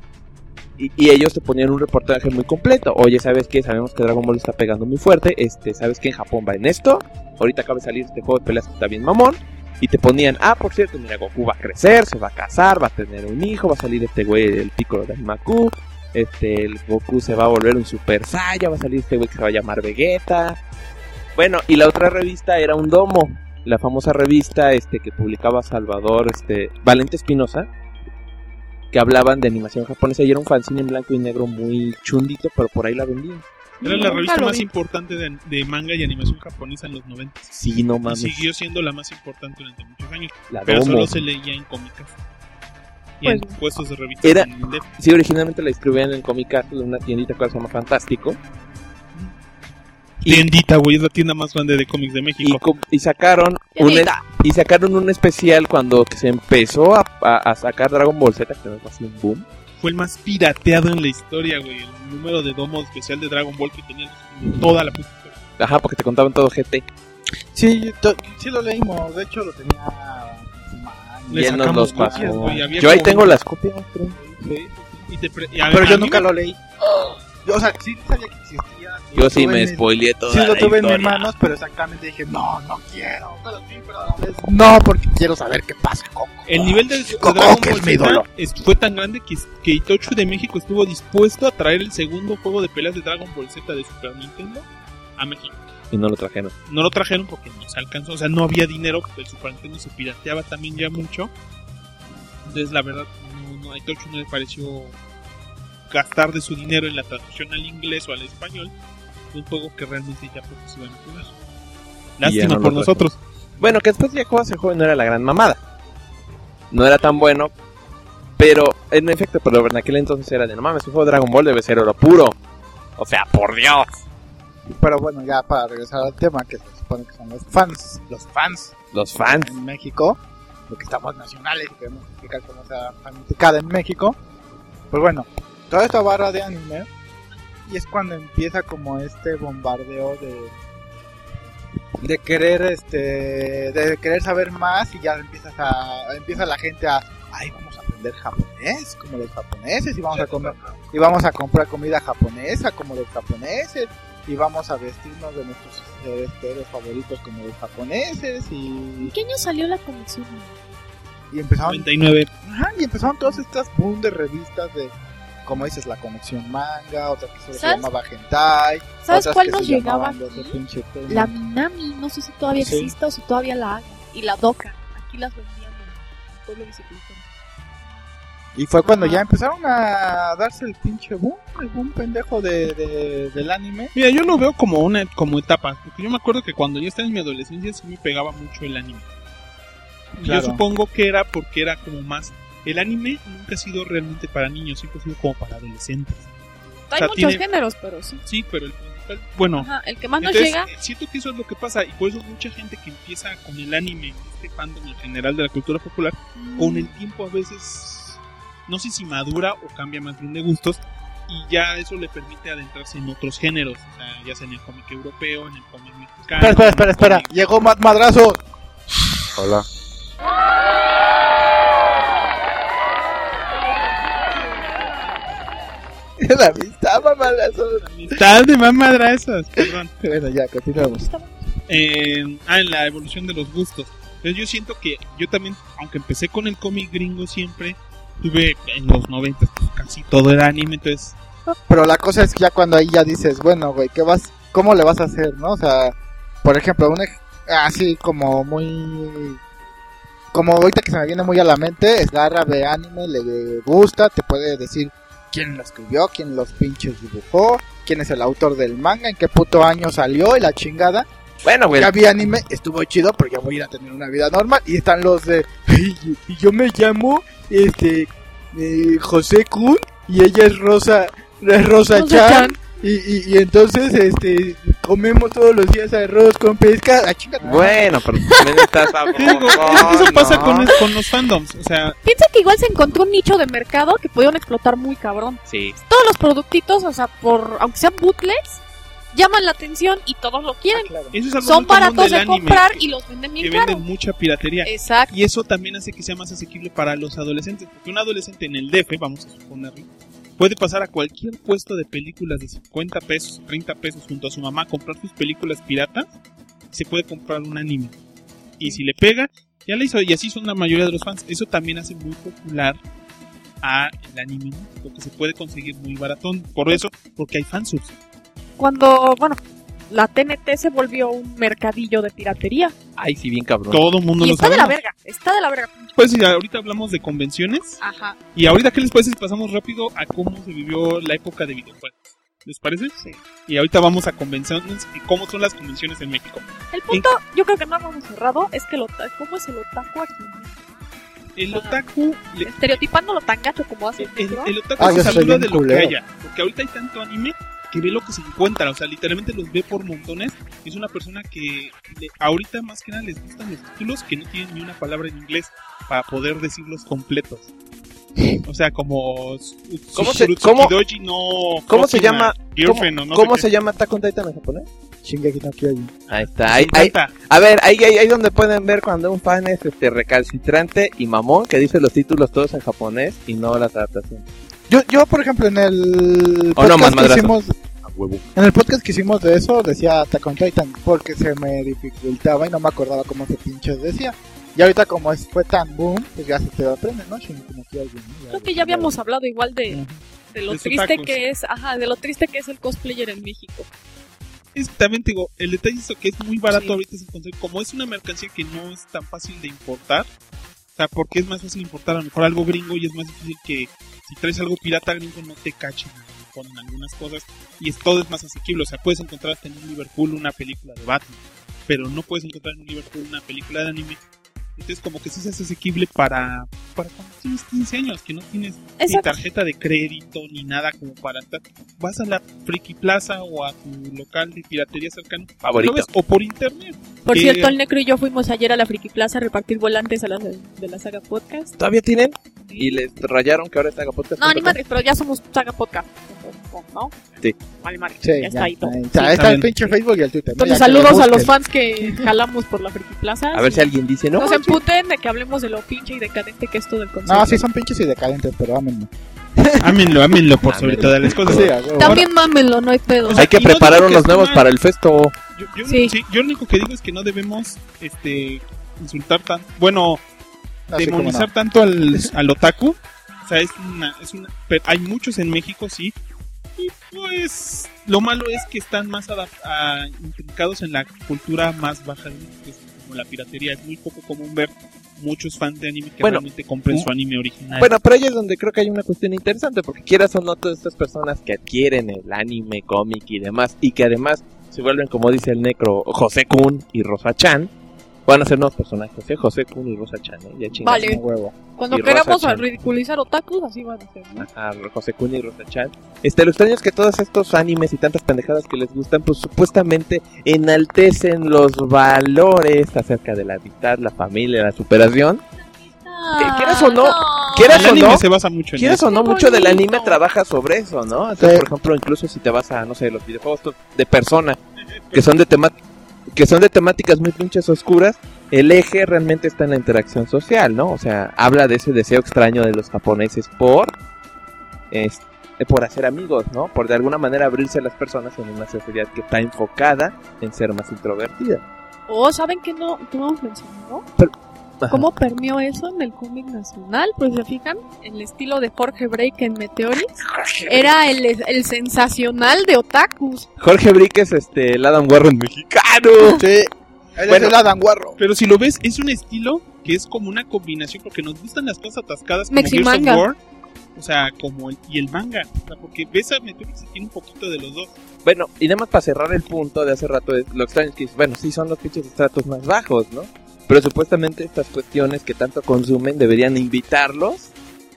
Y, y ellos te ponían un reportaje muy completo. Oye, ¿sabes qué? Sabemos que Dragon Ball está pegando muy fuerte. Este, ¿sabes qué? En Japón va en esto. Ahorita acaba de salir este juego de peleas que está bien mamón. Y te ponían, ah, por cierto, mira, Goku va a crecer, se va a casar, va a tener un hijo, va a salir este güey del Piccolo de Animaku. Este, el Goku se va a volver un Super Saiyan, va a salir este güey que se va a llamar Vegeta. Bueno, y la otra revista era un domo. La famosa revista este que publicaba Salvador, este, Valente Espinosa, que hablaban de animación japonesa y era un fanzine en blanco y negro muy chundito, pero por ahí la vendían. Era la Nunca revista lo más vi. importante de, de manga y animación japonesa en los noventa. Sí, no Y mames. siguió siendo la más importante durante muchos años. La Pero Domo. solo se leía en cómicas. Y Pues, en puestos de revistas. Era- en el D F. Sí, originalmente la distribuían en Comic Castle, en una tiendita que se llama Fantástico. Y, Tiendita, güey, es la tienda más grande de cómics de y, México. co- y sacaron un es- Tiendita. y sacaron un especial cuando se empezó a, a- a sacar Dragon Ball Z, que no fue así un boom. Fue el más pirateado en la historia, güey. El número de domo especial de Dragon Ball que tenía toda la puta historia. Ajá, porque te contaban todo G T. Sí, to- sí lo leímos, de hecho lo tenía en su mano. Le Y él nos sacamos los copias, pasó. güey, había Yo ahí como- tengo las copias, creo. Sí, y te pre- y a- Pero a yo mí nunca me- lo leí. Yo, o sea, sí sabía que existía. Yo Lo sí tuve me en mi- spoileé toda Sí, lo la tuve en mis historia. manos, pero exactamente dije, no, no quiero. Pero sí, pero a la vez no, porque quiero saber qué pasa, Coco. El nivel de, de Coco, Dragon que Ball es mi Z ídolo. es- fue tan grande que, que Itochu de México estuvo dispuesto a traer el segundo juego de peleas de Dragon Ball Z de Super Nintendo a México. Y no lo trajeron. No lo trajeron porque no se alcanzó, o sea, no había dinero, porque el Super Nintendo se pirateaba también ya mucho. Entonces, la verdad, no, no, a Itochu no le pareció gastar de su dinero en la traducción al inglés o al español un juego que realmente ya pocos iban a jugar. Lástima no lo por trajeron. nosotros. Bueno, que después ya juegas el juego y no era la gran mamada. No era tan bueno. Pero, en efecto, pero en aquel entonces era de no mames, un juego de Dragon Ball debe ser oro puro. O sea, por Dios. Pero bueno, ya para regresar al tema, que se supone que son los fans, los fans Los fans. en México, porque estamos nacionales y queremos explicar cómo se ha fanaticada en México. Pues bueno, toda esta barra de anime, y es cuando empieza como este bombardeo de de querer este de querer saber más, y ya empiezas a empieza la gente a ay, vamos a aprender japonés como los japoneses, y vamos a comer y vamos a comprar comida japonesa como los japoneses, y vamos a vestirnos de nuestros eh, héroes favoritos como los japoneses, y, ¿En qué año salió la colección? y empezaron noventa y nueve. ajá, y empezaron todas estas boom de revistas de, como dices, la conexión manga, otra que solo se ¿Sabes? llamaba hentai, ¿Sabes otras cuál que nos se llegaba llamaban de ese aquí? pinche tema. La Minami, no sé si todavía Sí. existe o si todavía la hagan. Y la Doka, aquí las vendían en el pueblo biciclista. Y fue cuando Ajá. ya empezaron a darse el pinche boom, el boom pendejo de, de- del anime. Mira, yo lo veo como una como etapas, porque yo me acuerdo que cuando yo estaba en mi adolescencia sí me pegaba mucho el anime. Claro. Yo supongo que era porque era como más... El anime nunca ha sido realmente para niños, siempre ha sido como para adolescentes. Hay sea, muchos tiene- géneros, pero sí. Sí, pero el principal... Bueno, Ajá, el que más nos entonces, llega, eh, siento que eso es lo que pasa, y por eso mucha gente que empieza con el anime, este fandom en general de la cultura popular, con el tiempo a veces, no sé si madura o cambia más bien de gustos, y ya eso le permite adentrarse en otros géneros, o sea, ya sea en el cómic europeo, en el cómic mexicano. Espera, espera, espera, espera. en el cómic- Llegó Matt Madrazo. Hola. La vista, Madrazo. Tal de más madrazas, perdón. Bueno, ya, continuamos. Eh, ah, en la evolución de los gustos. Entonces yo siento que yo también, aunque empecé con el cómic gringo siempre, tuve en los noventa pues, casi todo era anime, entonces Pero la cosa es que ya cuando ahí ya dices, bueno, güey, ¿qué vas, cómo le vas a hacer, no? O sea, por ejemplo, un ej- así como muy, como ahorita que se me viene muy a la mente, es Garra de anime, le gusta, te puede decir quién lo escribió, quién los pinches dibujó, quién es el autor del manga, en qué puto año salió y la chingada. Bueno, güey. Ya vi anime, estuvo chido, pero ya voy a ir a tener una vida normal. Y están los de, "Ay, y yo me llamo, este, eh, José Kun, y ella es Rosa, es Rosa Rosa Chan, Chan. y, y, y entonces, este, comemos todos los días arroz con pesca. Ah, chinga tu madre. Bueno, pero también estás a te digo, eso, eso pasa con, con los fandoms, o sea, piensa que igual se encontró un nicho de mercado que pudieron explotar muy cabrón. Sí. Todos los productitos, o sea, por aunque sean bootlegs, llaman la atención y todos lo quieren. Ah, claro. eso es algo Son muy común baratos del de anime, comprar que- y los venden que bien venden caro. mucha piratería. Exacto. Y eso también hace que sea más asequible para los adolescentes. Porque un adolescente en el D F, vamos a suponerlo, puede pasar a cualquier puesto de películas de cincuenta pesos, treinta pesos junto a su mamá a comprar sus películas piratas. Se puede comprar un anime. Y si le pega, ya le hizo. Y así son la mayoría de los fans. Eso también hace muy popular a el anime, ¿no? Porque se puede conseguir muy baratón. Por eso, porque hay fansubs. Cuando, bueno, la T N T se volvió un mercadillo de piratería. Ay, sí, bien cabrón. Todo el mundo Y lo está sabe. de la verga, está de la verga. Pues sí, ahorita hablamos de convenciones. Ajá. Y ahorita, ¿qué les parece si pasamos rápido a cómo se vivió la época de videojuegos? ¿Les parece? Sí. Y ahorita vamos a convenciones y cómo son las convenciones en México. El punto, en... yo creo que no hemos cerrado, es que el otaku, ¿cómo es el otaku aquí? El otaku... Le... Estereotipándolo tan gacho como hace. El, el, el otaku ah, se saluda de lo culero. Que haya. Porque ahorita hay tanto anime que ve lo que se encuentra. O sea, literalmente los ve por montones. Es una persona que le, ahorita más que nada les gustan los títulos que no tienen ni una palabra en inglés para poder decirlos completos. O sea, como... ¿Cómo se, cómo, no ¿cómo se llama? ¿Cómo, no ¿cómo sé se llama Attack on Titan en japonés? Shingeki no Kyojin. Ahí está. Ahí, ahí, a ver, ahí, ahí, ahí donde pueden ver cuando un fan es este recalcitrante y mamón que dice los títulos todos en japonés y no las adaptaciones. Yo, yo por ejemplo, en el podcast no, más que hicimos... En el podcast que hicimos de eso decía Attack on Titan porque se me dificultaba y no me acordaba cómo se pinches decía. Y ahorita como es, fue tan boom, pues ya se te aprende, ¿no? Creo que ya habíamos hablado igual de, uh-huh. de lo de triste tacos. que es, ajá, de lo triste que es el cosplayer en México. Es también te digo, el detalle es que es muy barato sí. ahorita ese concepto, como es una mercancía que no es tan fácil de importar, o sea, porque es más fácil importar a lo mejor algo gringo y es más difícil que si traes algo pirata gringo no te cachen, ponen algunas cosas y es, todo es más asequible, o sea, puedes encontrar hasta en un Liverpool una película de Batman, pero no puedes encontrar en un Liverpool una película de anime. Entonces como que sí se hace asequible para, para cuando tienes quince años, que no tienes Exacto. ni tarjeta de crédito ni nada como para estar. Vas a la Friki Plaza o a tu local de piratería cercano favorito ves, o por internet. Por que... cierto, el Necro y yo fuimos ayer a la Friki Plaza a repartir volantes a la, de la Saga Podcast. ¿Todavía tienen? ¿Y les rayaron que ahora es Saga Podcast? No, ni madre, pero ya somos Saga Podcast, ¿no? Sí. Vale, madre, sí, ya, ya está ahí todo. Ahí está, sí, está el pinche Facebook y el Twitter. Entonces, ¿no? saludos a los fans que jalamos por la Friki Plaza. A ver si alguien dice, no. No se emputen de que hablemos de lo pinche y decadente que es todo el concepto. No, sí son pinches y decadentes, pero ámenlo. Ámenlo, ámenlo por sobre todas las cosas. Sí, también mámenlo, no hay pedo. O sea, hay que preparar no unos nuevos mal. Para el festo. Yo, yo, sí. sí, yo lo único que digo es que no debemos este insultar tan, bueno, Así demonizar no. tanto al, al otaku. O sea, es una, es una, pero hay muchos en México, sí. Y pues lo malo es que están más adap- a, intrincados en la cultura más baja de México, que es como la piratería. Es muy poco común ver muchos fans de anime que bueno, realmente compren su anime original. Bueno, pero ahí es donde creo que hay una cuestión interesante, porque quieras o no, todas estas personas que adquieren el anime, cómic y demás, y que además se vuelven, como dice el Necro, José Kun y Rosa Chan, van a ser nuevos personajes, ¿eh? José Kun y Rosa Chan, ¿eh? Ya chingas vale. un huevo. Cuando y queramos ridiculizar otakus, así van a ser, ¿no? Ajá, José Kun y Rosa Chan. Este, lo extraño es que todos estos animes y tantas pendejadas que les gustan, pues supuestamente enaltecen los valores acerca de la amistad, la familia, la superación. Ah, ¿Quieres o no? no. ¿Quieres el o anime no? se basa mucho en ¿Quieres eso. o no? Qué Mucho del bonito. anime trabaja sobre eso, ¿no? Entonces, sí. Por ejemplo, incluso si te vas a, no sé, los videojuegos de Persona, que son de tema que son de temáticas muy pinches oscuras, el eje realmente está en la interacción social, ¿no? O sea, habla de ese deseo extraño de los japoneses por este, por hacer amigos, ¿no? Por de alguna manera abrirse a las personas en una sociedad que está enfocada en ser más introvertida. Oh, ¿saben qué no, qué no hemos mencionado? Pero, ¿cómo permeó eso en el cómic nacional? Pues se fijan, el estilo de Jorge Break en Meteoris era el, el sensacional de otakus. Jorge Break es este, el Adam Warren mexicano. Sí. Él bueno, es el Adam Warren. Pero si lo ves, es un estilo que es como una combinación, porque nos gustan las cosas atascadas como Gears of War, o sea, como el, y el manga, o sea, porque ves a Meteoris y tiene un poquito de los dos. Bueno, y nada más para cerrar el punto de hace rato, es, lo extraño es que, bueno, sí son los pinches estratos más bajos, ¿no? Pero supuestamente estas cuestiones que tanto consumen deberían invitarlos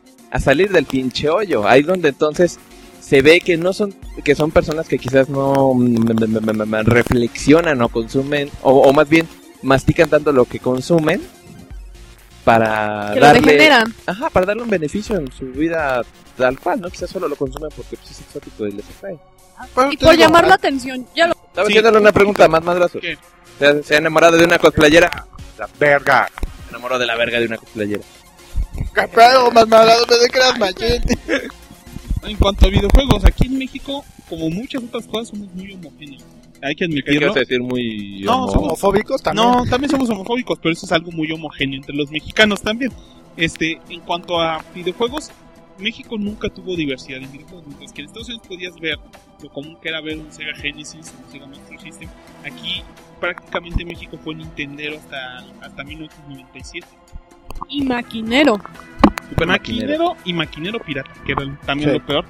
a salir del pinche hoyo. Ahí donde entonces se ve que no son que son personas que quizás no m- m- m- m- reflexionan o consumen o, o más bien mastican tanto lo que consumen para que darle lo degeneran. Ajá, para darle un beneficio en su vida tal cual, ¿no? Quizás solo lo consumen porque pues, es exótico y les atrae. Y por llamar la atención, ya lo... Estaba sí, haciéndole una pregunta más madrazo. ¿Se, ¿Se ha enamorado de una cosplayera? La verga. Se enamoró de la verga de una cosplayera. ¿Qué pedo, más malado me de creas, machete? En cuanto a videojuegos, aquí en México, como muchas otras cosas, somos muy homogéneos. Hay que admitirlo. ¿Qué quieres decir muy no, homo... somos homofóbicos también? No, también somos homofóbicos, pero eso es algo muy homogéneo entre los mexicanos también. Este, en cuanto a videojuegos, México nunca tuvo diversidad en videojuegos. Mientras que en Estados Unidos podías ver lo común que era ver un Sega Genesis, un Sega Master System. Aquí prácticamente México fue Nintendero hasta, hasta mil novecientos noventa y siete. Y maquinero. Super maquinero y maquinero pirata, que era también sí. Lo peor.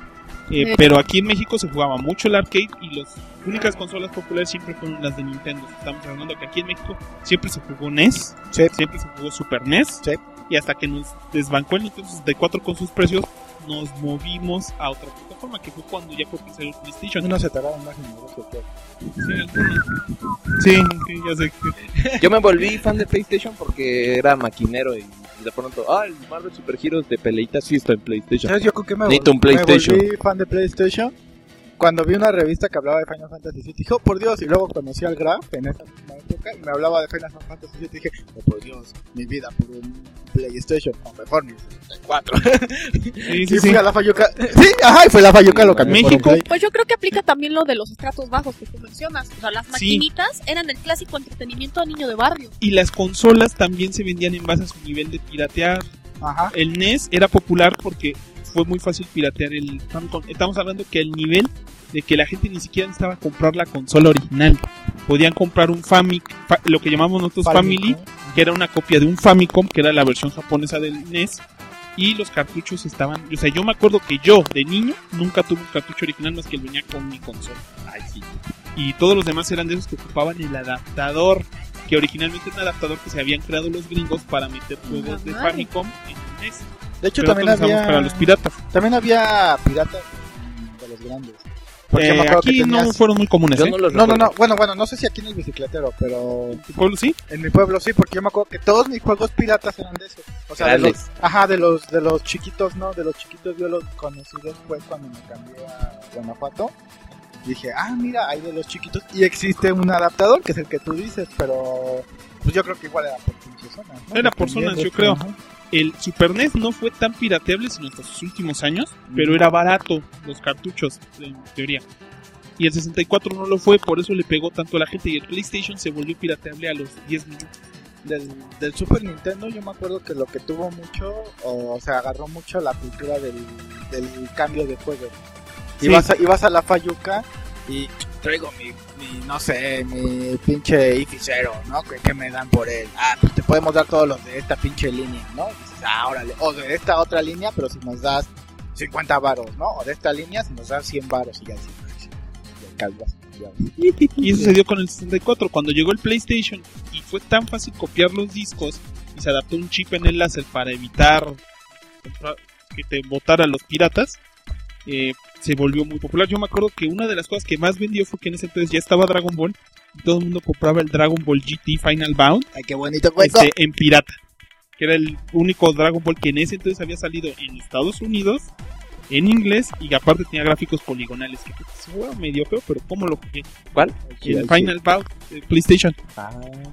Eh, pero aquí en México se jugaba mucho el arcade y las únicas consolas populares siempre fueron las de Nintendo. Estamos hablando que aquí en México siempre se jugó N E S, Sí. siempre se jugó Super N E S, Sí. y hasta que nos desbancó el Nintendo sesenta y cuatro con sus precios, nos movimos a otra plataforma, que fue cuando ya fue salió el PlayStation. Uno se tardaron más en moverse que otro. Sí, algunos. Sí, sí, ya sé que... Yo me volví fan de PlayStation porque era maquinero y de pronto, ah, el Marvel Super Heroes de peleitas sí está en PlayStation. ¿Sabes yo con qué me, Necesito vol- un PlayStation. me volví fan de PlayStation? Cuando vi una revista que hablaba de Final Fantasy siete, dije, oh por Dios, y luego conocí al Graf en esa misma época y me hablaba de Final Fantasy siete y dije, oh por Dios, mi vida por un PlayStation, o mejor mi sesenta y cuatro. Sí, Y sí, fui sí. a la Fayuca, sí, ajá, y fue la Fayuca lo cambió por un México. Play. Pues yo creo que aplica también lo de los estratos bajos que tú mencionas. O sea, las Sí. maquinitas eran el clásico entretenimiento a niño de barrio. Y las consolas también se vendían en base a su nivel de piratear. Ajá. El N E S era popular porque fue muy fácil piratear el Famicom. Estamos hablando que el nivel de que la gente ni siquiera necesitaba comprar la consola original. Podían comprar un Famic, fa- lo que llamamos nosotros Family, que era una copia de un Famicom, que era la versión japonesa del N E S. Y los cartuchos estaban... O sea, yo me acuerdo que yo, de niño, nunca tuve un cartucho original más que el venía con mi consola. Ay, sí. Y todos los demás eran de esos que ocupaban el adaptador, que originalmente era un adaptador que se habían creado los gringos para meter juegos de Madre. Famicom en el N E S. De hecho, Pero también nosotros usamos había, para los piratas. también había piratas mm, de los grandes. Porque Eh, me acuerdo aquí que tenías... no fueron muy comunes, Yo ¿eh? no los No, no, recuerdo. no, bueno, bueno, no sé si aquí en el bicicletero, pero ¿En tu pueblo sí? en mi pueblo sí, porque yo me acuerdo que todos mis juegos piratas eran de esos. O sea, de los, Grandes. ajá, de los, de los chiquitos, ¿no? De los chiquitos yo los conocí después cuando me cambié a Guanajuato. Dije, ah, mira, hay de los chiquitos y existe un adaptador, que es el que tú dices, pero pues yo creo que igual era por pinches zonas, ¿no? Era por zonas, yo creo. Ajá. El Super N E S no fue tan pirateable sino hasta sus últimos años, pero era barato los cartuchos, en teoría. Y el sesenta y cuatro no lo fue, por eso le pegó tanto a la gente. Y el PlayStation se volvió pirateable a los diez minutos. Del, del Super Nintendo yo me acuerdo que lo que tuvo mucho, o, o sea, agarró mucho la cultura del, del cambio de juego. Sí. Ibas, a, ibas a la Fayuca y traigo mi, mi no sé, mi pinche Ifi Zero, ¿no? ¿Qué, qué me dan por él? Ah, pues te podemos dar todos los de esta pinche línea, ¿no? Y dices, ah, órale. O de esta otra línea, pero si nos das cincuenta varos, ¿no? O de esta línea, si nos das cien varos y ya dices, y el calvas. Y eso se dio con el sesenta y cuatro. Cuando llegó el PlayStation y fue tan fácil copiar los discos y se adaptó un chip en el láser para evitar que te botaran los piratas, eh, se volvió muy popular. Yo me acuerdo que una de las cosas que más vendió fue que en ese entonces ya estaba Dragon Ball y todo el mundo compraba el Dragon Ball G T Final Bound Ay, qué bonito juego. este, en pirata, que era el único Dragon Ball que en ese entonces había salido en Estados Unidos en inglés y aparte tenía gráficos poligonales, que se juega medio feo, pero ¿cómo lo jugué? ¿Cuál? El Final Bout de PlayStation. Ah,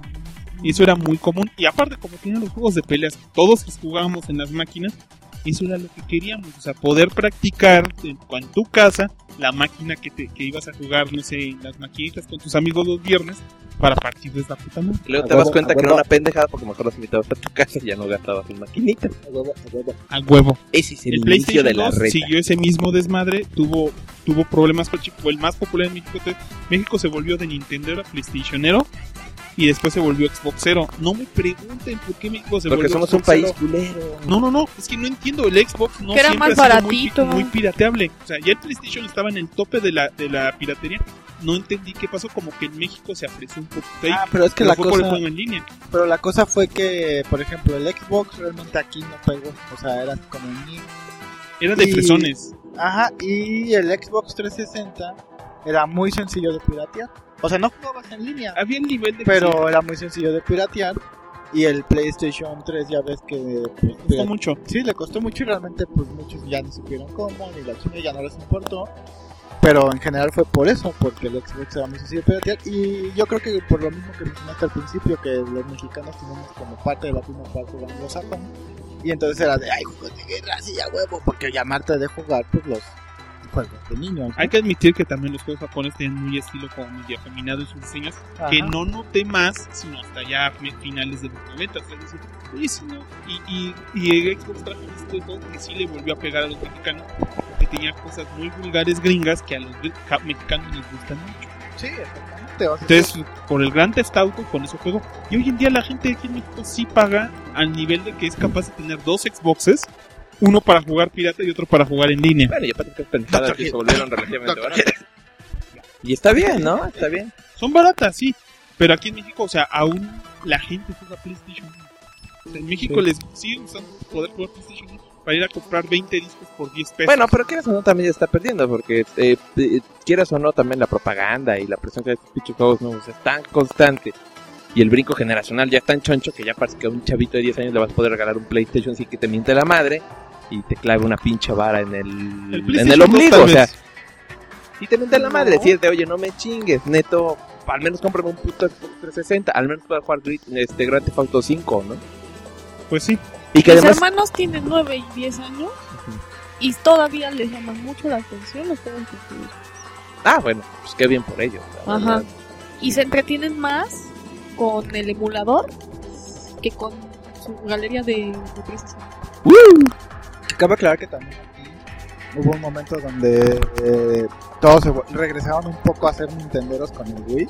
Y eso era muy común. Y aparte, como tenían los juegos de peleas, todos los jugábamos en las máquinas, eso era lo que queríamos. O sea, poder practicar en, en tu casa la máquina que, te, que ibas a jugar, no sé, en las maquinitas con tus amigos los viernes para partir de esta puta madre. y luego A te huevo, das cuenta a que era huevo. una pendejada porque mejor los invitabas a tu casa y ya no gastabas en maquinitas. A huevo, a huevo. A huevo. Ese es el, El inicio PlayStation de la dos reta. siguió ese mismo desmadre, tuvo tuvo problemas con el chip, fue el más popular en México. Entonces, México se volvió de Nintendo a PlayStationero y después se volvió Xboxero. No me pregunten por qué México se Porque volvió somos un Xboxero. país culero. No, no, no, es que no entiendo, el Xbox no Que era siempre más ha sido muy, baratito. muy pirateable. O sea, ya el PlayStation estaba en el tope de la, de la piratería. No entendí qué pasó, como que en México se apreció un poquito ahí. Ah, pero es que pero la fue por el cosa, juego en línea. pero la cosa fue que, por ejemplo, el Xbox realmente aquí no pegó, o sea, era como un... Era de y- fresones. Ajá, y el Xbox trescientos sesenta era muy sencillo de piratear. O sea, no jugabas en línea, Había el nivel de... pero era muy sencillo de piratear. Y el PlayStation tres ya ves que... Pues, Costó pirat- mucho. Sí, le costó mucho y realmente pues muchos ya no supieron cómo, ni la China ya no les importó. Pero en general fue por eso, porque el Xbox era muy sencillo de piratear. Y yo creo que por lo mismo que mencionaste al principio, que los mexicanos tenemos como parte de la primera parte de anglosajón. Y entonces era de, ay, juegos de guerra, sí, a huevo, porque llamarte de jugar, pues los juegos de niños, ¿no? Hay que admitir que también los juegos japoneses tienen muy estilo como medio afeminado en sus diseños, Ajá. que no noté más sino hasta ya me- finales de los noventa. Es decir, oye, sí, no. y, y, y el Xbox trajo este juego que sí le volvió a pegar a los mexicanos, porque tenía cosas muy vulgares gringas que a los gr- ja- mexicanos les gustan mucho. Sí, exactamente. O sea, Entonces, por el Grand Theft Auto, con eso juego. Y hoy en día la gente aquí en México sí paga al nivel de que es capaz de tener dos Xboxes uno para jugar pirata y otro para jugar en línea. Bueno, y aparte que pensadas que se volvieron relativamente baratas. Y está bien, ¿no? Está bien. Son baratas, sí. Pero aquí en México, o sea, aún la gente juega PlayStation uno. O sea, en México sí. les sigue usando poder jugar PlayStation uno para ir a comprar veinte discos por diez pesos. Bueno, pero quieras o no también ya está perdiendo, porque eh, eh, quieras o no también la propaganda y la presencia de estos pinches juegos nuevos es tan constante. Y el brinco generacional ya es tan choncho que ya parece que a un chavito de diez años le vas a poder regalar un PlayStation sin que te miente la madre y te clave una pinche vara en el, el en el ombligo, o sea. Y te miente la madre, decirte, oye, no me chingues, neto, al menos cómprame un puto Xbox trescientos sesenta, al menos pueda jugar este Grand Theft Auto cinco, ¿no? Pues sí. Y que Mis además... hermanos tienen nueve y diez años uh-huh. y todavía les llaman mucho la atención los juegos de juegos. Ah, bueno, pues qué bien por ellos. Ajá. Y se entretienen más con el emulador que con su galería de, de precios. ¡Uh! Cabe aclarar que también aquí hubo un momento donde eh, todos se regresaron un poco a ser nintenderos con el Wii.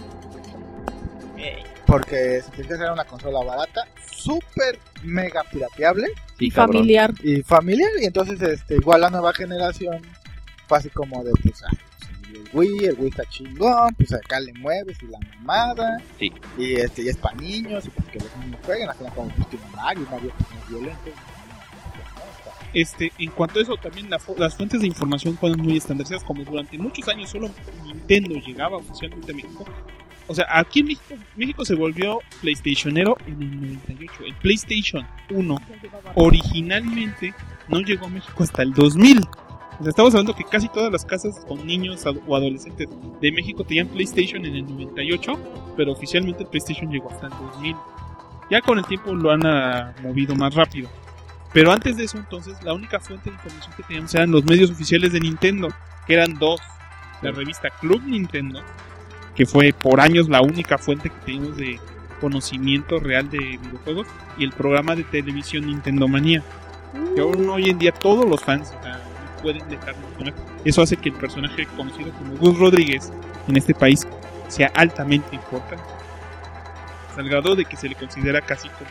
Porque se tenía que hacer una consola barata, súper mega pirateable y familiar. Y familiar, y entonces este igual la nueva generación fue así como de pues, ah, pues el Wii, el Wii está chingón, pues acá le mueves y la mamada. Sí. Y este y es para niños, y pues que los niños jueguen, acá como pues tiene Mario, Mario pues no es violento. Este, en cuanto a eso, también la, las fuentes de información fueron muy estandarizadas, como durante muchos años solo Nintendo llegaba oficialmente a México. O sea, aquí en México, México se volvió PlayStationero en el noventa y ocho. El PlayStation uno originalmente no llegó a México hasta el dos mil. O sea, estamos hablando que casi todas las casas con niños o adolescentes de México tenían PlayStation en el noventa y ocho, pero oficialmente el PlayStation llegó hasta el dos mil. Ya con el tiempo lo han uh, movido más rápido. Pero antes de eso, entonces, la única fuente de información que teníamos eran los medios oficiales de Nintendo, que eran dos. La revista Club Nintendo, que fue por años la única fuente que teníamos de conocimiento real de videojuegos, y el programa de televisión Nintendo Manía, que aún hoy en día todos los fans o sea, no pueden dejar de mencionar. Eso hace que el personaje conocido como Gus Rodríguez en este país sea altamente importante, al grado de que se le considera casi como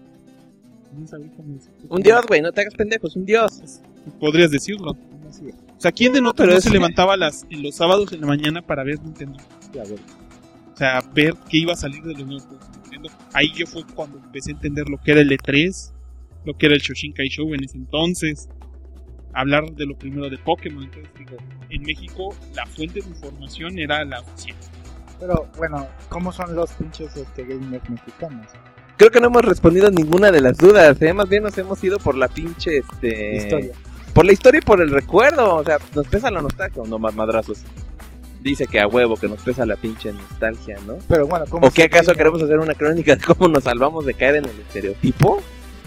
un dios, güey, no te hagas pendejos, un dios. Podrías decirlo. O sea, ¿quién de nosotros no se levantaba las, en los sábados en la mañana para ver Nintendo? O sea, ver qué iba a salir de los nuevos juegos de Nintendo. Ahí yo fue cuando empecé a entender lo que era el E tres, lo que era el Shoshinkai Show en ese entonces, hablar de lo primero de Pokémon. Entonces digo, en México la fuente de información era la oficial. Pero bueno, ¿cómo son los pinches este, gamers mexicanos? Creo que no hemos respondido a ninguna de las dudas, ¿eh? Más bien nos hemos ido por la pinche este... historia. Por la historia y por el recuerdo, o sea, nos pesa la nostalgia, no más madrazos. Dice que a huevo, que nos pesa la pinche nostalgia, ¿no? Pero bueno, ¿cómo ¿o qué acaso queremos hacer una crónica de cómo nos salvamos de caer en el estereotipo?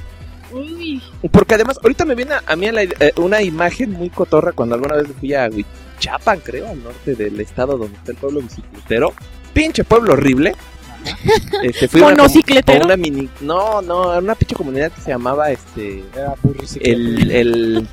Uy. Porque además, ahorita me viene a, a mí a la, eh, una imagen muy cotorra cuando alguna vez fui a Huichapan, creo, al norte del estado donde está el pueblo bicicletero. Pinche pueblo horrible. Este, fui monocicletero. Una, una mini, no, no, una pinche comunidad que se llamaba este era el, el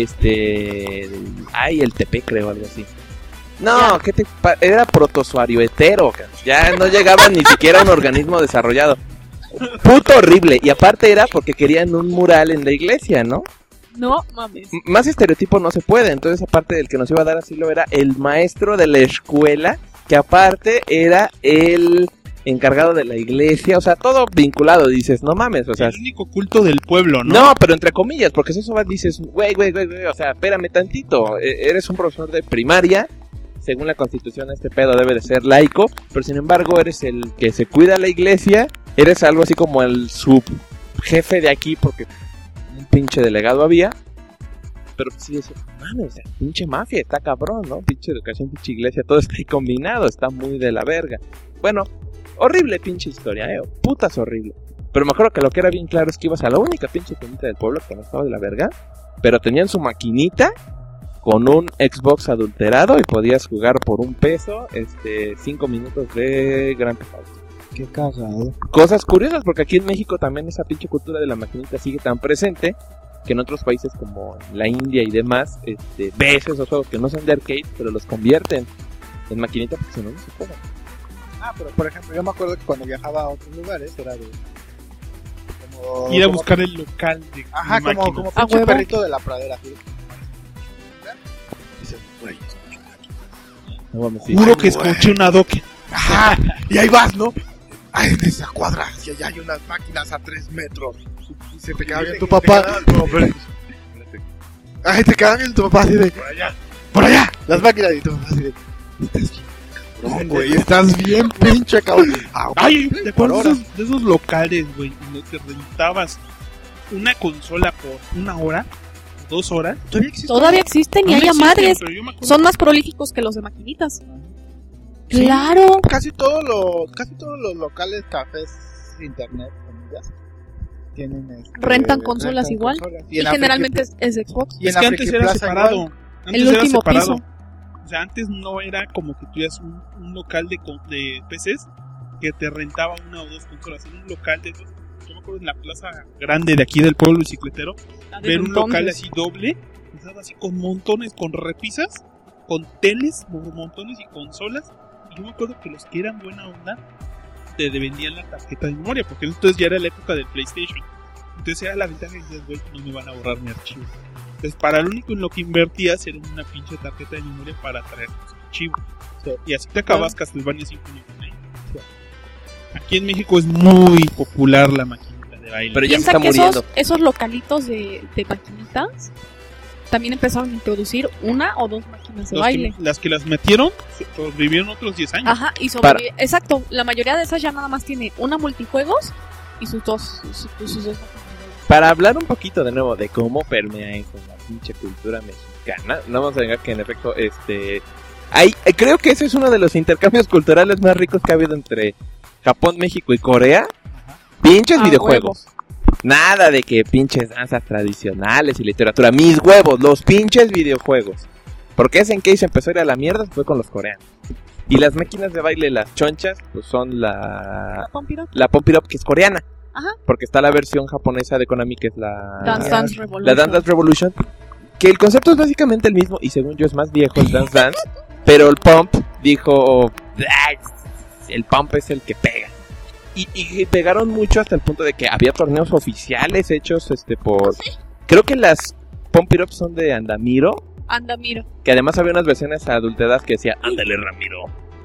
este el, ay, el T P creo, algo así. No, ¿qué te pa- era protozoario hetero, ya no llegaba ni siquiera a un organismo desarrollado. Puto horrible, y aparte era porque querían un mural en la iglesia, ¿no? No mames. M- más estereotipo no se puede, entonces aparte del que nos iba a dar asilo era el maestro de la escuela, que aparte era el encargado de la iglesia, o sea, todo vinculado, dices, no mames, o sea... El único culto del pueblo, ¿no? No, pero entre comillas, porque si eso va, dices, güey, güey, güey, güey, o sea, espérame tantito, e- eres un profesor de primaria, según la constitución este pedo debe de ser laico, pero sin embargo eres el que se cuida la iglesia, eres algo así como el subjefe de aquí, porque un pinche delegado había, pero sí decía, mames, o sea, pinche mafia, está cabrón, ¿no? Pinche educación, pinche iglesia, todo está ahí combinado, está muy de la verga. Bueno... horrible pinche historia, eh, putas horrible. Pero me acuerdo que lo que era bien claro es que ibas a la única pinche tiendita del pueblo que no estaba de la verga, pero tenían su maquinita con un Xbox adulterado y podías jugar por un peso, este, cinco minutos de Grand Theft Auto. Qué cagado. Cosas curiosas, porque aquí en México también esa pinche cultura de la maquinita sigue tan presente que en otros países como la India y demás, este, ves esos juegos que no son de arcade, pero los convierten en maquinita porque si no, no se juegan. Ah, pero por ejemplo, yo me acuerdo que cuando viajaba a otros lugares era de... como O Ir a como- buscar el local de, Ajá, de como, máquinas. como A pinche huevo. perrito de la pradera. Así. Dices, güey, No mames, sí. Juro Ay, que güey. escuché una doque. ajá, y ahí vas, ¿no? Ay, en esa cuadra, hacia allá hay unas máquinas a tres metros. Y se te queda bien tu papá. Ay, te queda bien tu papá así de. Por allá. Por allá. Las máquinas y tu papá así de. Estás bien, cabrón, güey. Estás bien, pinche cabrón. Ah, Ay, ¿te por acuerdas de hora. esos, de esos locales, güey? Donde te rentabas una consola por una hora, dos horas. Todavía existe. Todavía existen y No hay a existen, madres. pero yo me acuerdo- Son más prolíficos que los de maquinitas. Sí. Claro. Casi todos los, casi todos los locales, cafés, internet, comillas, tienen este, Rentan consolas igual. consolas. Y, en la generalmente Friki- es, es Xbox. y en Es la que Friki antes era Plaza separado. igual. Antes El era último separado. piso. O sea, antes no era como que tuvieras un, un local de, con- de P Cs que te rentaba una o dos consolas. En un local de esos, yo me acuerdo en la plaza grande de aquí del pueblo bicicletero, La de ver un entonces. local así doble, estaba así con montones, con repisas, con teles por montones y consolas. Y yo me acuerdo que los que eran buena onda te te vendían la tarjeta de memoria, porque entonces ya era la época del PlayStation. Entonces era la ventaja y dices, güey, no me van a borrar mi archivo. Entonces, para lo único en lo que invertías era en una pinche tarjeta de memoria para traer tus archivos. Sí. Y así te acabas Castlevania Symphony of the Night. Aquí en México es muy popular la maquinita de baile. Pero ya se Piensa está que muriendo. esos, esos localitos de, de maquinitas también empezaron a introducir una o dos máquinas de Los baile. que- las que las metieron sobrevivieron otros diez años. Ajá, y sobre... Exacto, la mayoría de esas ya nada más tiene una multijuegos y sus dos, sus, sus dos máquinas de baile. Para hablar un poquito de nuevo de cómo permea eso la pinche cultura mexicana, no vamos a negar que en efecto, este, hay, eh, creo que ese es uno de los intercambios culturales más ricos que ha habido entre Japón, México y Corea. Pinches Ah, videojuegos. Nada de que pinches danzas tradicionales y literatura. Mis huevos, los pinches videojuegos. Porque ese en que se empezó a ir a la mierda fue con los coreanos. Y las máquinas de baile, las chonchas, pues son la ¿La Pump It Up? la Pump It Up, que es coreana. Ajá. Porque está la versión japonesa de Konami, que es la Dance Dance la Revolution. Dance Dance Revolution, que el concepto es básicamente el mismo, y según yo es más viejo el Dance Dance, pero el Pump dijo, "Ay, el Pump es el que pega". Y, y pegaron mucho hasta el punto de que había torneos oficiales hechos este por... Creo que las Pump It Up son de Andamiro, Anda, mira. que además había unas versiones adulteradas que decía, ándale Ramiro.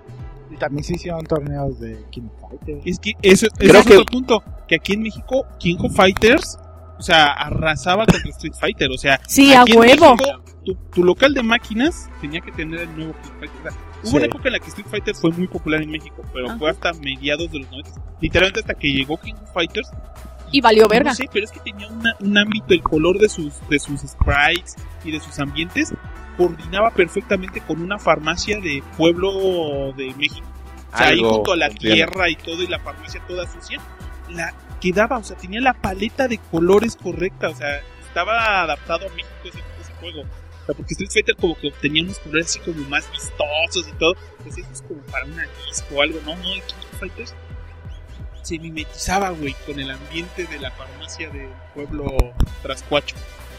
Y también se hicieron torneos de King of Fighters. Es que eso, ese Creo es que- otro punto. Que aquí en México, King of Fighters, o sea, arrasaba contra Street Fighter. O sea, Sí, a aquí en huevo. México, tu, tu local de máquinas tenía que tener el nuevo King of Fighters. O sea, hubo Sí. una época en la que Street Fighter fue muy popular en México, pero Ajá. fue hasta mediados de los noventa. Literalmente hasta que llegó King of Fighters. Y valió verga. No sé, pero es que tenía una- un ámbito, el color de sus, de sus sprites y de sus ambientes coordinaba perfectamente con una farmacia de pueblo de México. O sea, ahí Algo junto a la entiendo. tierra y todo, y la farmacia toda sucia, la quedaba, o sea, tenía la paleta de colores correcta, o sea, estaba adaptado a México ese, ese juego. O sea, porque Street Fighter como que tenía unos colores así como más vistosos y todo, pues eso es como para una disco o algo, no, no, el King of Fighters se mimetizaba, güey, con el ambiente de la farmacia del pueblo Trascuacho.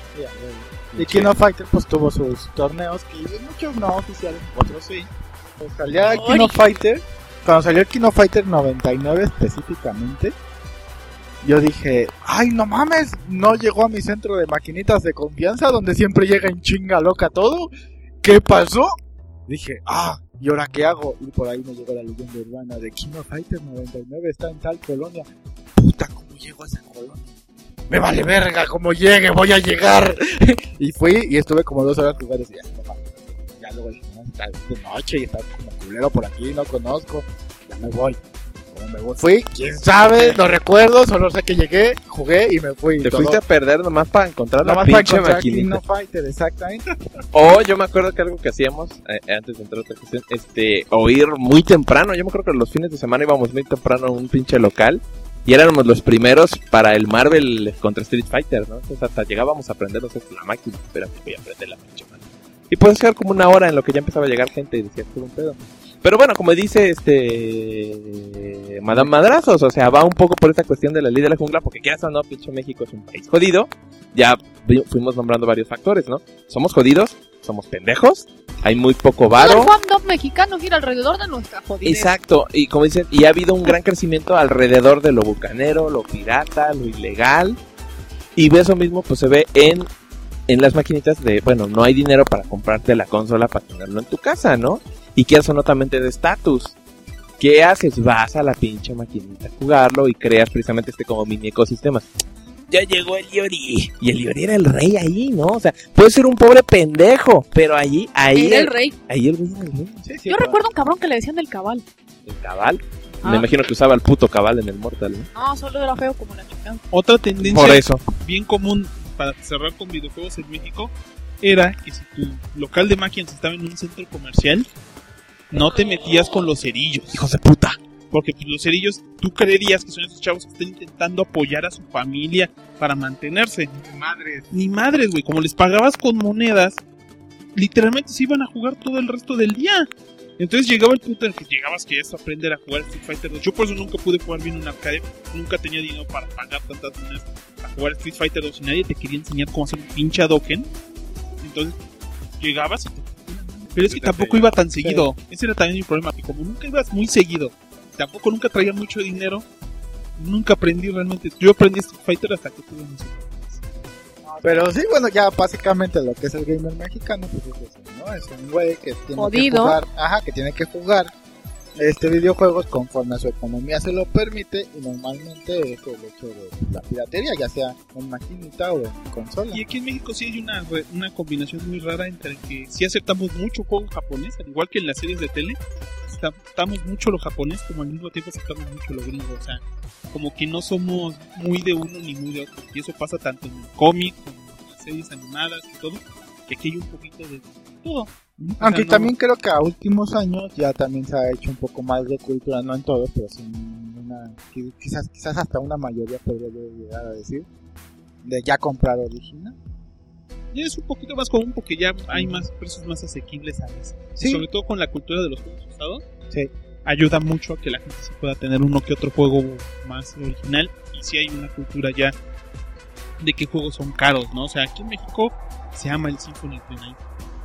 Y King of Fighters pues tuvo sus torneos, que muchos no oficiales, otros sí. Pues salía el King of Fighters, cuando salió el King of Fighters noventa y nueve específicamente, yo dije, ay no mames, no llegó a mi centro de maquinitas de confianza donde siempre llega en chinga loca todo. ¿Qué pasó? Dije, ah, ¿y ahora qué hago? Y por ahí me llegó la leyenda urbana de King of Fighters noventa y nueve está en tal colonia. Puta, ¿cómo llego a esa colonia? Me vale verga, como llegue, voy a llegar. Y fui y estuve como dos horas jugando y ya, no mames, ya luego dije, no, está de noche y está como culero por aquí, no conozco, ya me voy. Como me voy. Fui, quién sabe, no recuerdo, solo sé que llegué, jugué y me fui. Te todo. fuiste a perder nomás para encontrar la Nomás para pinche encontrar King maquinita. of Fighter, exactamente. O yo me acuerdo que algo que hacíamos, eh, antes de entrar a otra cuestión, este, o ir muy temprano. Yo me acuerdo que los fines de semana íbamos muy temprano a un pinche local y éramos los primeros para el Marvel contra Street Fighter, ¿no? Entonces hasta llegábamos a aprendernos esto, la máquina, espera, voy a aprender la pinche máquina. Y puede ser como una hora en lo que ya empezaba a llegar gente y decía, "Esto es un pedo". Pero bueno, como dice este Madame Madrazos, o sea, va un poco por esta cuestión de la ley de la jungla, porque quieras o no, pinche México es un país jodido. Ya vi- fuimos nombrando varios factores, ¿no? Somos jodidos, somos pendejos, hay muy poco Todo varo. el fandom mexicano gira alrededor de nuestra jodidez. Exacto, y como dicen, y ha habido un gran crecimiento alrededor de lo bucanero, lo pirata, lo ilegal. Y eso mismo pues se ve en, en las maquinitas de, bueno, no hay dinero para comprarte la consola para tenerlo en tu casa, ¿no? Y quieres sonotamente de estatus. ¿Qué haces? Vas a la pinche maquinita a jugarlo y creas precisamente este como mini ecosistema. Ya llegó el Yori. Y el Yori era el rey ahí, ¿no? O sea, puede ser un pobre pendejo, pero allí, ahí... Era el rey. Ahí el güey era el rey. Sí, sí, Yo pero- recuerdo un cabrón que le decían del cabal. El cabal. Ah. Me imagino que usaba el puto cabal en el Mortal, ¿no? No, solo era feo como la chica. Otra tendencia Por eso. bien común para cerrar con videojuegos en México era que si tu local de máquinas estaba en un centro comercial, no te metías con los cerillos. Hijos de puta. Porque pues, los cerillos, tú creerías que son esos chavos que están intentando apoyar a su familia para mantenerse. Madres. Ni madres, güey. Como les pagabas con monedas, literalmente se iban a jugar todo el resto del día. Entonces llegaba el punto en el que llegabas que ya a aprender a jugar Street Fighter dos. Yo por eso nunca pude jugar bien en un arcade. Nunca tenía dinero para pagar tantas monedas a jugar Street Fighter dos y nadie te quería enseñar cómo hacer un pinche Hadouken. Entonces llegabas y te... Pero es que tampoco iba tan seguido. Ese era también mi problema. Que como nunca ibas muy seguido, tampoco nunca traía mucho dinero, nunca aprendí realmente. Yo aprendí Street Fighter hasta que tuve un... Pero sí, bueno, ya básicamente lo que es el gamer mexicano, pues es eso, ¿no? Es un güey que tiene Jodido. que jugar, ajá, que tiene que jugar este videojuegos conforme a su economía se lo permite, y normalmente es el hecho de la piratería, ya sea en maquinita o en consola. Y aquí en México sí hay una, re- una combinación muy rara entre que sí aceptamos mucho juego japonés, al igual que en las series de tele, aceptamos mucho lo japonés, como al mismo tiempo aceptamos mucho lo gringo, o sea, como que no somos muy de uno ni muy de otro, y eso pasa tanto en el cómic, como en las series animadas y todo, que aquí hay un poquito de todo. O sea, Aunque no- también creo que a últimos años ya también se ha hecho un poco más de cultura, no en todos, pero sí en una, qui- quizás, quizás hasta una mayoría podría yo llegar a decir, de ya comprar original. Ya es un poquito más común porque ya hay más precios más asequibles a veces. Sí. Sobre todo con la cultura de los juegos usados. Sí. Ayuda mucho a que la gente se pueda tener uno que otro juego más original. Y si hay una cultura ya de qué juegos son caros, ¿no? O sea, aquí en México se llama el Symphony of the Night.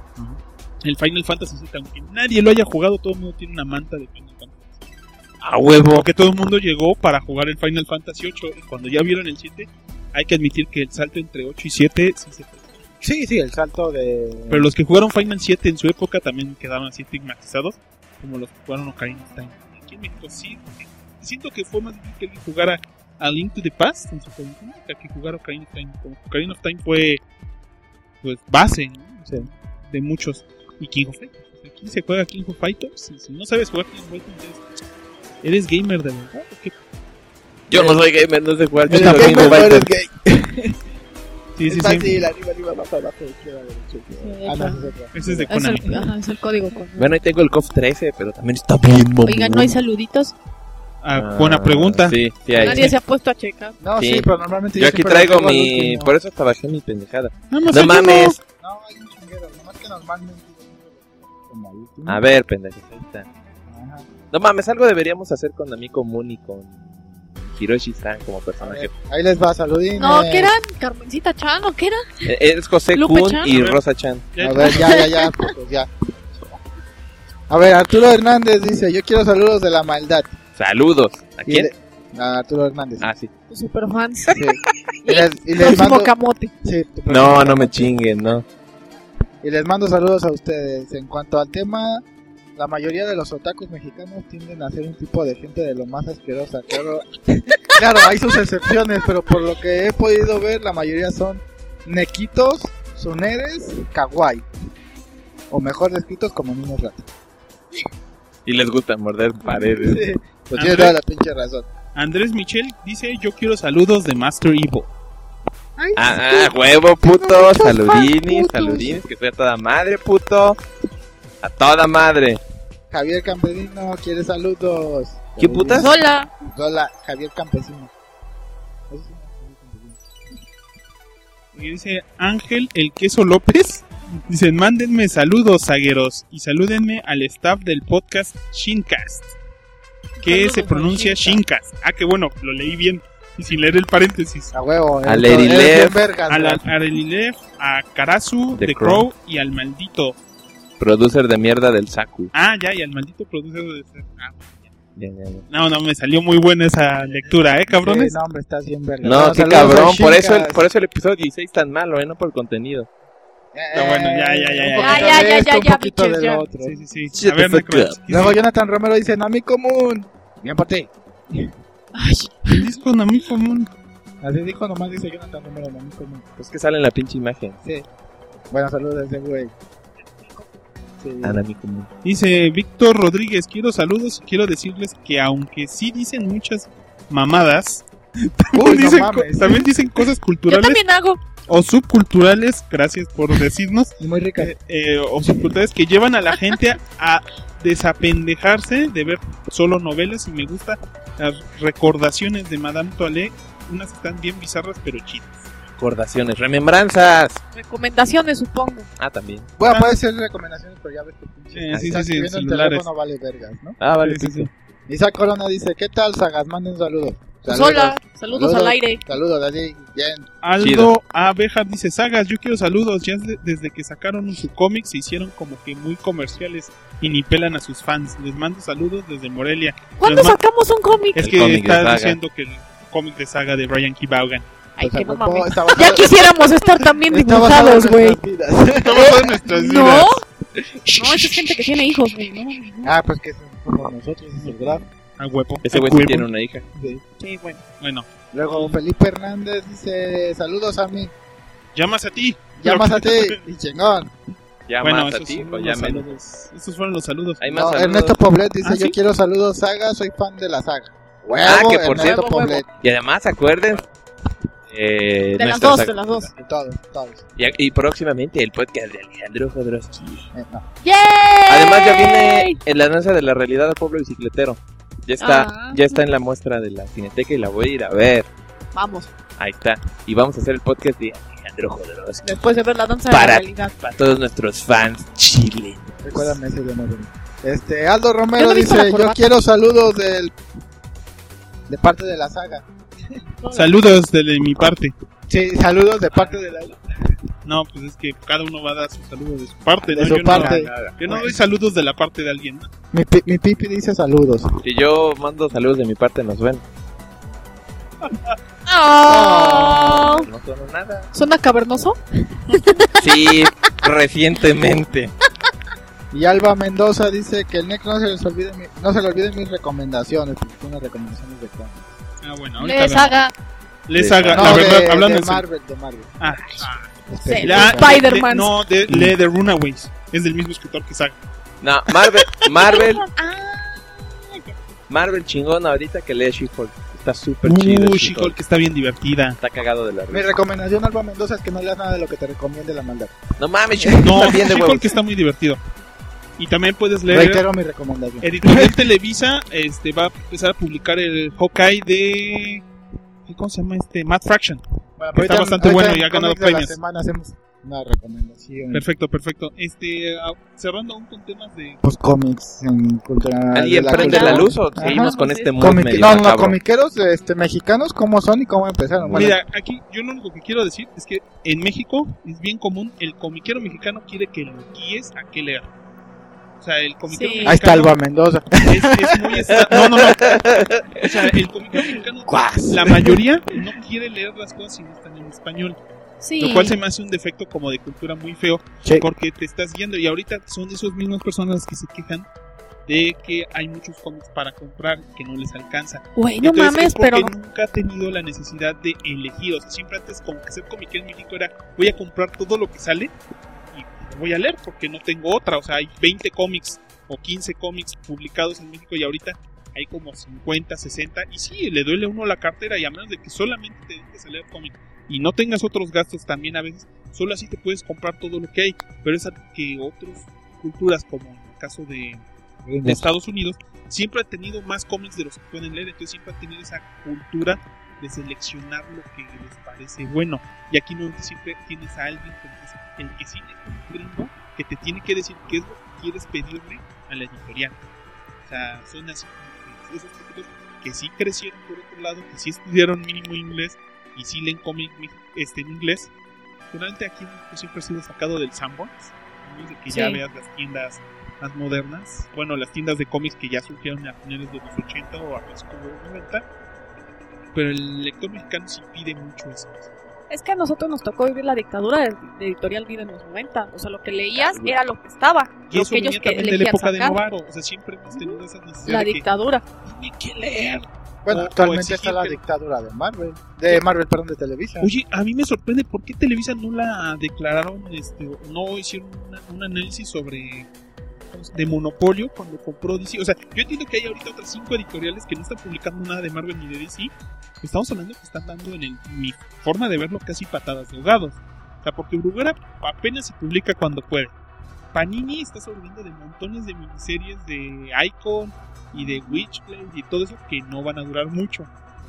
El Final Fantasy siete, aunque nadie lo haya jugado, todo el mundo tiene una manta de Final Fantasy. A huevo. Porque todo el mundo llegó para jugar el Final Fantasy ocho. Y cuando ya vieron el siete, hay que admitir que el salto entre ocho y siete sí se puede. Sí, sí, el salto de... Pero los que jugaron Final siete en su época también quedaron así estigmatizados, como los que jugaron Ocarina of Time. Aquí en México sí, siento que fue más difícil que jugar a, a Link to the Past en su conjunto que jugar a Ocarina of Time. Como Ocarina of Time fue pues base, ¿no? O sea, Sí. de muchos. Y King of Fighters. Aquí se juega King of Fighters. Y si no sabes jugar King of Fighters, eres, eres gamer de verdad. ¿O qué? Yo no soy gamer, no sé jugar. El Yo gamer King of no eres Fighters. gay. Sí, sí, Es sí. fácil, arriba, arriba, abajo, abajo, izquierda, derecha, izquierda. Ah, no, esa es otra. Ese es de Es Konami. el, ajá, es el código con... Bueno, ahí tengo el C O F trece, pero también está bien mamón. Oigan, ¿no hay saluditos? Ah, buena pregunta. Sí, sí hay. Nadie se ha puesto a checar. No, sí, Sí. pero normalmente Yo aquí siempre traigo lo tengo al mi... último. Por eso hasta bajé mi pendejada. No, No soy yo, mames. No, hay un chinguero, nomás que normalmente como al último. A ver, pendejo. Ahí está. Ajá. No mames, algo deberíamos hacer con Ami Común y con Hiroshi-san como A personaje. ver, ahí les va, saludines. No, ¿qué eran? ¿Carmencita Chan o qué era? Eh, Es José Lupe Kun Chan. y A ver. Rosa-chan. Ya- A ver, ya, ya, ya, pues ya. A ver, Arturo Hernández dice, yo quiero saludos de la maldad. Saludos. ¿A Y quién? le- A Arturo Hernández. Ah, sí. Super fans. Sí. Y les, y les Próximo mando... camote. Sí, tu próximo No, no camote. me chinguen, no. Y les mando saludos a ustedes. En cuanto al tema, la mayoría de los otakus mexicanos tienden a ser un tipo de gente de lo más asquerosa. Claro, claro, hay sus excepciones, pero por lo que he podido ver, la mayoría son nequitos, suneres, kawaii. O mejor descritos como niños ratos. Y les gusta morder paredes. Sí, pues tiene toda la pinche razón. Andrés Michel dice, yo quiero saludos de Master Evil. Ay, Ah, ah, huevo, puto. muchos Saludines, putos. saludines. Que estoy a toda madre, puto. A toda madre. Javier Campesino quiere saludos. ¿Qué putas? Hola. Hola, Javier Campesino. Y dice Ángel el Queso López. Dicen, mándenme saludos, zagueros. Y salúdenme al staff del podcast Shincast. Que Saludos se al pronuncia Shincast. Shincast. Ah, que bueno, lo leí bien. y sin leer el paréntesis. A huevo. A esto- Lerilev, eres bien vergas, A la- güey. a Arelilev, a Karasu, The The Crow. Crow y al maldito. Producer de mierda del Saku. Ah, ya, y al maldito producer de... Ah, Ya, ya, ya. no, no, me salió muy buena esa lectura, ¿eh, cabrones? Sí, no, hombre, estás bien vergas. No, qué saludos cabrón. a Por eso, el, Shinkas. por eso el episodio dieciséis tan malo, ¿eh? No por el contenido. Está bueno, ya, ya, ya, ya, Un ya. poquito Ya, de ya, esto, ya, un ya, poquito bitches, del ya. otro. Sí, sí, sí. Shut A ver, the fuck Necrox, up. ¿qué Luego dice? Jonathan Romero dice, Nami común. Bien por ti. Ay, El disco Nami común. Así dijo, nomás dice Jonathan Romero, Nami común. Es que sale en la pinche imagen. Sí. Bueno, saludos a ese güey. Sí. Anami común. Dice Víctor Rodríguez, quiero saludos y quiero decirles que aunque sí dicen muchas mamadas, Uy, también, no dicen, mames. co- también dicen cosas yo culturales también hago. o subculturales, gracias por decirnos, Y muy rica. eh, eh, o subculturales que llevan a la gente a desapendejarse de ver solo novelas y me gusta las recordaciones de Madame Toilette, unas están bien bizarras pero chidas. Recordaciones, remembranzas. Recomendaciones, supongo. Ah, también. Bueno, Ah. puede ser recomendaciones, pero ya ves que pinche. Sí, sí, estás sí, sí, viendo el celulares. teléfono vale vergas, ¿no? Ah, vale, Sí, sí, sí, sí. Isaac Corona dice, ¿qué tal, sagas? Manden saludos. Pues Saludos. hola, saludos al aire. Saludos, así, bien. Aldo Chido. A. Bejar dice, sagas, yo quiero saludos, ya de- desde que sacaron su cómic se hicieron como que muy comerciales y ni pelan a sus fans. Les mando saludos desde Morelia. ¿Cuándo Les ma- sacamos un cómic? Es El que cómic de está Saga. diciendo que el cómic de saga de Brian K. Vaughan. Ay, Pues, que no a huevo, mames. está basado- Ya quisiéramos estar también está basado dibujados, en güey. nuestras vidas. Está basado en nuestras No. vidas. No, esa es gente que tiene hijos, güey. No, no. Ah, pues que somos nosotros, es el graf. A huevo. Ese A güey sí huevo. tiene una hija. Sí. Sí, bueno. Bueno, Luego Felipe Hernández dice, saludos a mí. llamas a ti. Llamas a ti y chingón. Ya Bueno, más a esos ti fueron o los ya menos. saludos. Esos fueron los saludos. Hay más No, saludos. Ernesto Poblet dice, ¿Ah, yo sí? quiero saludos saga, soy fan de la saga. Huevo, Ah, que por Ernesto cierto- Poblet. Y además, acuerden. Eh, De las nuestra dos, saga- de las dos. Y todos, todos. Y, y próximamente el podcast de Alejandro Jodorowsky. Eh, no. ¡Yay! Además ya viene el danza de la realidad del pueblo bicicletero. Ya está, Ah. ya está en la muestra de la Cineteca y la voy a ir a ver. Vamos, Ahí está. Y vamos a hacer el podcast de Alejandro Jodorowsky después de ver la danza Para- de la realidad. para todos nuestros fans chilenos. Recuérdame ese de nuevo. Este, Aldo Yo Romero no he visto dice, la yo corbata. quiero saludos del de parte de la saga. Saludos de, de mi parte. Sí, saludos de parte de la No, pues es que cada uno va a dar sus saludos de su parte. de ¿no? su yo parte. No, yo no doy saludos de la parte de alguien. ¿no? Mi, pi- mi pipi dice saludos. Si yo mando saludos de mi parte, nos ven. Oh. No suena nada. ¿Suena cavernoso? Sí, recientemente. Y Alba Mendoza dice que el Necro no se les olvide mi- no se le olviden mis recomendaciones, porque son las recomendaciones de cómics. Ah, bueno, ahorita Les vemos. haga Les De- haga, No, la de, verdad, de hablando en serio. Marvel, de Marvel. Ah, Este, Sí. la- Spider-Man. de- No, de, lee The Runaways. Es del mismo escritor que Saga. No, Marvel, Marvel, Ah, Marvel chingón ahorita que lee She-Hulk. Está súper chido. Uh, She-Hulk. She-Hulk está bien divertida. Está cagado de la Mi risa. recomendación, Alba Mendoza, es que no leas nada de lo que te recomiende la maldad. No mames, She-Hulk No, está bien de huevos. She-Hulk está muy divertido. Y también puedes leer. Reitero mi recomendación. Editorial Televisa este, va a empezar a publicar el Hawkeye de. ¿Cómo se llama este? Matt Fraction. Bueno, está ahorita- bastante ahorita bueno en y ha ganado Cómics de la premios. semana hacemos una recomendación. Perfecto, perfecto. Este, ah, cerrando aún con temas de. Pues cómics en cultura. ¿Alguien de prende cultura. la luz o Ajá. seguimos con este mood Comic- medio no, no, macabro? comiqueros este, mexicanos, ¿cómo son y cómo empezaron? Bueno, Mira, aquí yo lo único que quiero decir es que en México es bien común, el comiquero mexicano quiere que lo guíes a qué leer. O sea, el comiquero Sí. mexicano ahí está Alba Mendoza. es, es muy... esta- No, no, no. O sea, el comiquero mexicano, la mayoría no quiere leer las cosas si no están en español. sí. Lo cual se me hace un defecto como de cultura muy feo, Sí. porque te estás guiando y ahorita son esas mismas personas que se quejan de que hay muchos cómics para comprar que no les alcanza. Güey, no Entonces, mames, es porque pero. nunca ha tenido la necesidad de elegir. O sea, siempre antes como que ser comiquero en México era voy a comprar todo lo que sale y lo voy a leer porque no tengo otra. O sea, hay veinte cómics o quince cómics publicados en México y ahorita hay como cincuenta, sesenta y sí, le duele a uno la cartera y a menos de que solamente te dediques a leer cómics y no tengas otros gastos también a veces, solo así te puedes comprar todo lo que hay, pero es algo que otras culturas como en el caso de, de Estados Unidos siempre han tenido más cómics de los que pueden leer, entonces siempre han tenido esa cultura de seleccionar lo que les parece bueno, y aquí no siempre tienes a alguien como es el que sí es un gringo que te tiene que decir qué es lo que quieres pedirle a la editorial. O sea, son así como que esos típicos que sí crecieron por otro lado, que sí estudiaron mínimo inglés y sí leen cómic este, en inglés. Durante aquí en México siempre ha sido sacado del sandbox, ¿no? De que Sí. ya veas las tiendas más modernas, bueno, las tiendas de cómics que ya surgieron a finales de los ochenta o a principios de los noventa, pero el lector mexicano sí pide mucho eso. Es que a nosotros nos tocó vivir la dictadura de, de Editorial Vida en los noventa. O sea, lo que leías era lo que estaba. Y lo eso que ellos venía que también de la elegían época de sacar. Novaro, o sea, siempre hemos tenido esa necesidad La de que dictadura. tiene que leer. Bueno, O- actualmente o está exigir la que- dictadura de Marvel. De Marvel, perdón, de Televisa. Oye, a mí me sorprende por qué Televisa no la declararon, este, o no hicieron una- un análisis sobre de monopolio cuando compró D C. O sea, yo entiendo que hay ahorita otras cinco editoriales que no están publicando nada de Marvel ni de D C. Estamos hablando que están dando en el, mi forma de verlo casi patadas de ahogados. O sea, porque Bruguera apenas se publica cuando puede. Panini está sobreviviendo de montones de miniseries de Icon y de Witchblade y todo eso que no van a durar mucho.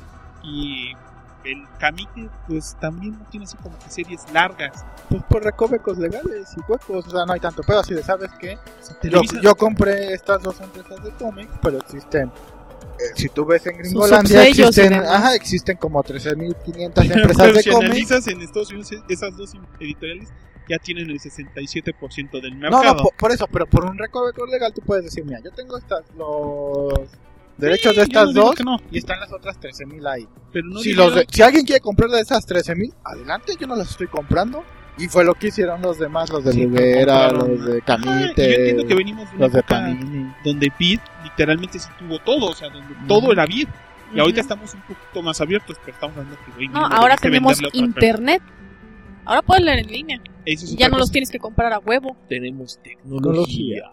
Y el Kamite pues también no tiene así como que series largas. Pues por recovecos legales y huecos. O sea, no hay tanto pedo así de, ¿sabes qué? O sea, Yo, Televisa- yo compré estas dos empresas de cómics, pero existen. eh, si tú ves en Gringolandia, subsellos y existen, demás. ajá, existen como trece mil quinientas Pero empresas de si cómics. analizas en Estados Unidos, esas dos editoriales ya tienen el sesenta y siete por ciento del No, mercado. no, por, por eso, pero por un recoveco legal tú puedes decir, mira, yo tengo estas, los derechos de Sí, yo no estas digo dos que no, y están las otras trece mil ahí. pero no si, diría- los de- si alguien quiere comprar de esas trece mil, adelante, yo no las estoy comprando. Y fue lo que hicieron los demás, los de Sí, Rivera, compraron. los de Ajá, y yo Camite, entiendo que venimos de una los de época Panini. donde Vid literalmente sí tuvo todo, o sea, donde Ujú. todo era Vid. Y Ujú. ahorita estamos un poquito más abiertos, pero estamos hablando que, güey, No, mínimo ahora tenés que tenemos venderle a otra internet. Ahora puedes leer en línea. persona. Eso es Y ya otra no los cosa. tienes que comprar a huevo. Tenemos Tecnología. tecnología.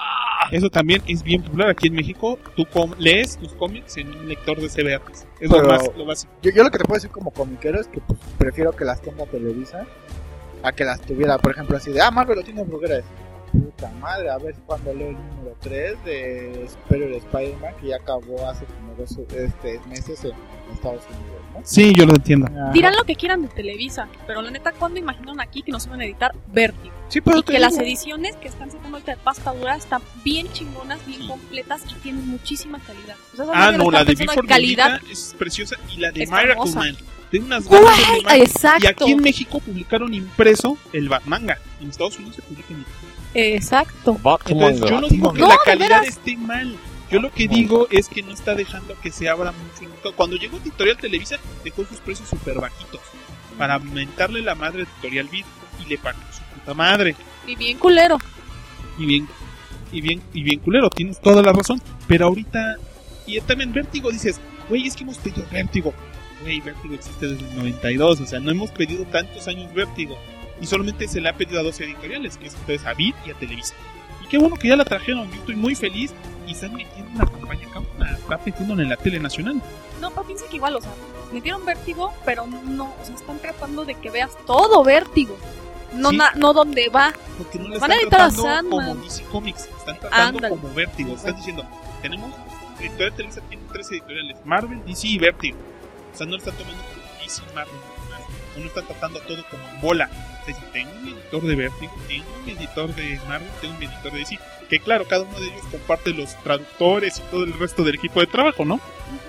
Eso también es bien popular aquí en México. Tú com- lees tus cómics en un lector de C D Rs. Es Pero- lo más, lo básico. Yo, yo lo que te puedo decir como comiquero es que pues, prefiero que las tenga Televisa a que las tuviera, por ejemplo, así de, ah, Marvel lo tiene en Bruguera. Puta madre, a ver cuando leo el número tres de Superior Spider-Man, que ya acabó hace como dos este, meses en Estados Unidos, ¿no? Sí, yo lo entiendo. Ajá. Dirán lo que quieran de Televisa, pero la neta, ¿cuándo imaginan aquí que nos iban a editar Vértigo? Sí, pero Y te que las digo, ediciones que están sacando ahorita de pasta dura están bien chingonas, bien completas y tienen muchísima calidad. O sea, esas Ah, madres no, están la de pensando Before en calidad. Lolita es preciosa y la de Es Miracle hermosa. Man. Tiene unas ganas de ¡Güey! Batman. Exacto. Y aquí en México publicaron impreso el Batmanga. En Estados Unidos se publica en Exacto. Entonces, yo no digo que No, la de calidad veras. esté mal. Yo lo que digo es que no está dejando que se abra mucho el mercado. Cuando llegó Editorial Televisa, dejó sus precios súper bajitos para aumentarle la madre a Editorial Vid y le pagó su puta madre. Y bien culero. Y bien, y bien, y bien culero, tienes toda la razón. Pero ahorita, y también Vértigo, dices, güey, es que hemos pedido Vértigo. Güey, Vértigo existe desde el noventa y dos, o sea, no hemos pedido tantos años Vértigo. Y solamente se le ha pedido a dos editoriales, que es entonces a Vid y a Televisa. Y qué bueno que ya la trajeron, yo estoy muy feliz. Y están metiendo una campaña acá, una- está metiéndola en la tele nacional. No, pero piensa que igual, o sea, metieron Vértigo, pero no, o sea, están tratando de que veas todo Vértigo. No, Sí. na- no dónde va. Porque no la Van a están editar a tratando Sandman. como D C Comics, están tratando Ándale. como Vértigo. Están diciendo, tenemos, Editorial Televisa tiene tres editoriales, Marvel, D C y Vértigo. O sea, no lo están tomando como D C, Marvel, no, no están tratando todo como en bola. O sea, si tengo un editor de Vértigo, tengo un editor de Marvel, tengo un editor de D C. Que claro, cada uno de ellos comparte los traductores y todo el resto del equipo de trabajo, ¿no?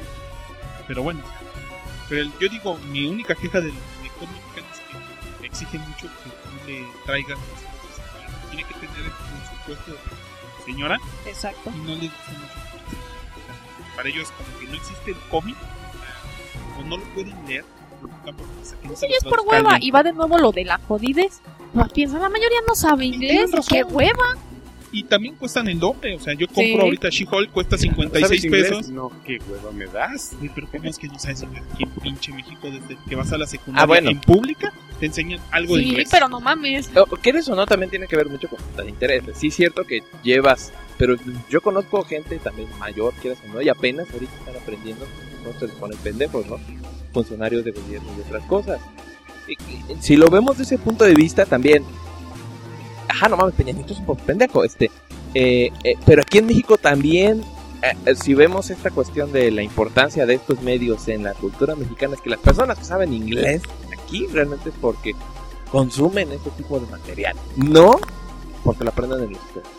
Pero bueno, pero el- yo digo, mi única queja del lector mexicano es que exige mucho que tú le traigas las cosas. Tiene que tener el presupuesto de señora Exacto. y no les gusta mucho. Para ellos como que no existe el cómic o no lo pueden leer. Tampoco es que no se Sí, lo es por traduzca hueva. alguien. Y va de nuevo lo de la jodidez. No, piensa, la mayoría no sabe inglés. tienen razón. ¡Qué hueva! Y también cuestan el doble, o sea, yo compro Sí. ahorita She-Hulk, cuesta cincuenta y seis pesos. No, qué hueva me das. Uy, pero ¿cómo es que no sabes inglés? Aquí en pinche México, desde que vas a la secundaria Ah, bueno. en pública, te enseñan algo de Sí, inglés. pero no mames. O- ¿Quieres o no? También tiene que ver mucho con tus intereses. Sí, es cierto que llevas, pero yo conozco gente también mayor, quieras o no, y apenas ahorita están aprendiendo, no se les ponen pendejos, ¿no? Funcionarios de gobierno y otras cosas. Y- y- Si lo vemos desde ese punto de vista también, ajá, no mames, Peña Nieto es un poco pendejo, este, eh, eh, pero aquí en México también, eh, eh, si vemos esta cuestión de la importancia de estos medios en la cultura mexicana, es que las personas que saben inglés aquí realmente es porque consumen ese tipo de material, no porque lo aprendan en la escuela.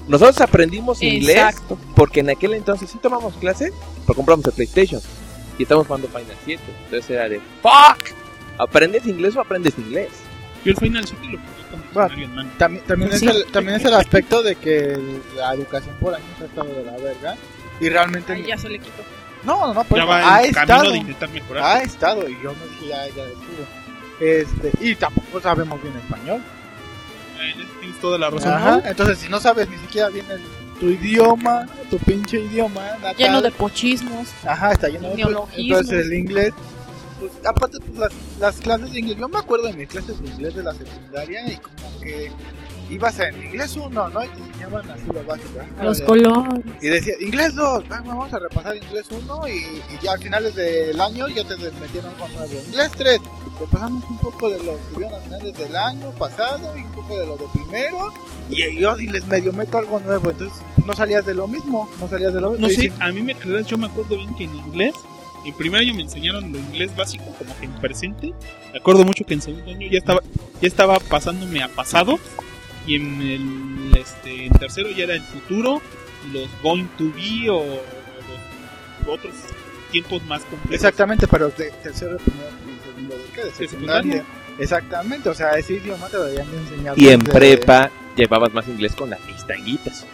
Nosotros aprendimos inglés Exacto. porque en aquel entonces sí tomamos clases, pero compramos el PlayStation y estamos jugando Final siete. Entonces era de ¡fuck! ¿Aprendes inglés o aprendes inglés? Yo el Final siete lo jugué con diccionario en mano. También, también, Sí. es el, también es el aspecto de que el- la educación por años ha estado de la verga. Y realmente. Ahí ya se le quitó. No, no, no, por Ya eso, va ha en camino estado. de intentar mejorar. Ha estado. Y yo me dije, ya, ya estuvo. Este, y tampoco sabemos bien español. Eh, Tienes toda la razón. Ajá. Entonces, si no sabes ni siquiera bien el, tu idioma, tu pinche idioma, natal, Lleno de pochismos. Ajá, está lleno de neologismos. entonces el inglés, pues aparte pues las, las clases de inglés, yo me acuerdo de mis clases de inglés de la secundaria y como que ibas en inglés uno, ¿no? Y te enseñaban así lo básico. ah, Los de- colores. Y decía, inglés dos, ah, vamos a repasar inglés uno y, y ya a finales del año ya te metieron con nuevo. Inglés tres, repasamos un poco de los que vieron a finales del año pasado y un poco de lo de primero y yo y les medio meto algo nuevo, entonces no salías de lo mismo, no salías de lo mismo. No Y sé, sí, a mí me creerás, yo me acuerdo bien que en inglés, en primer año me enseñaron lo inglés básico como que en presente. Me acuerdo mucho que en segundo año ya estaba ya estaba pasándome a pasado y en el este en tercero ya era el futuro, los going to be o, o los otros tiempos más complejos. exactamente, pero de tercero, primero y segundo de qué, de ¿De secundaria. secundaria? Exactamente, o sea, ese idioma te lo habían enseñado. Y en desde- prepa llevabas más inglés con las listanguitas.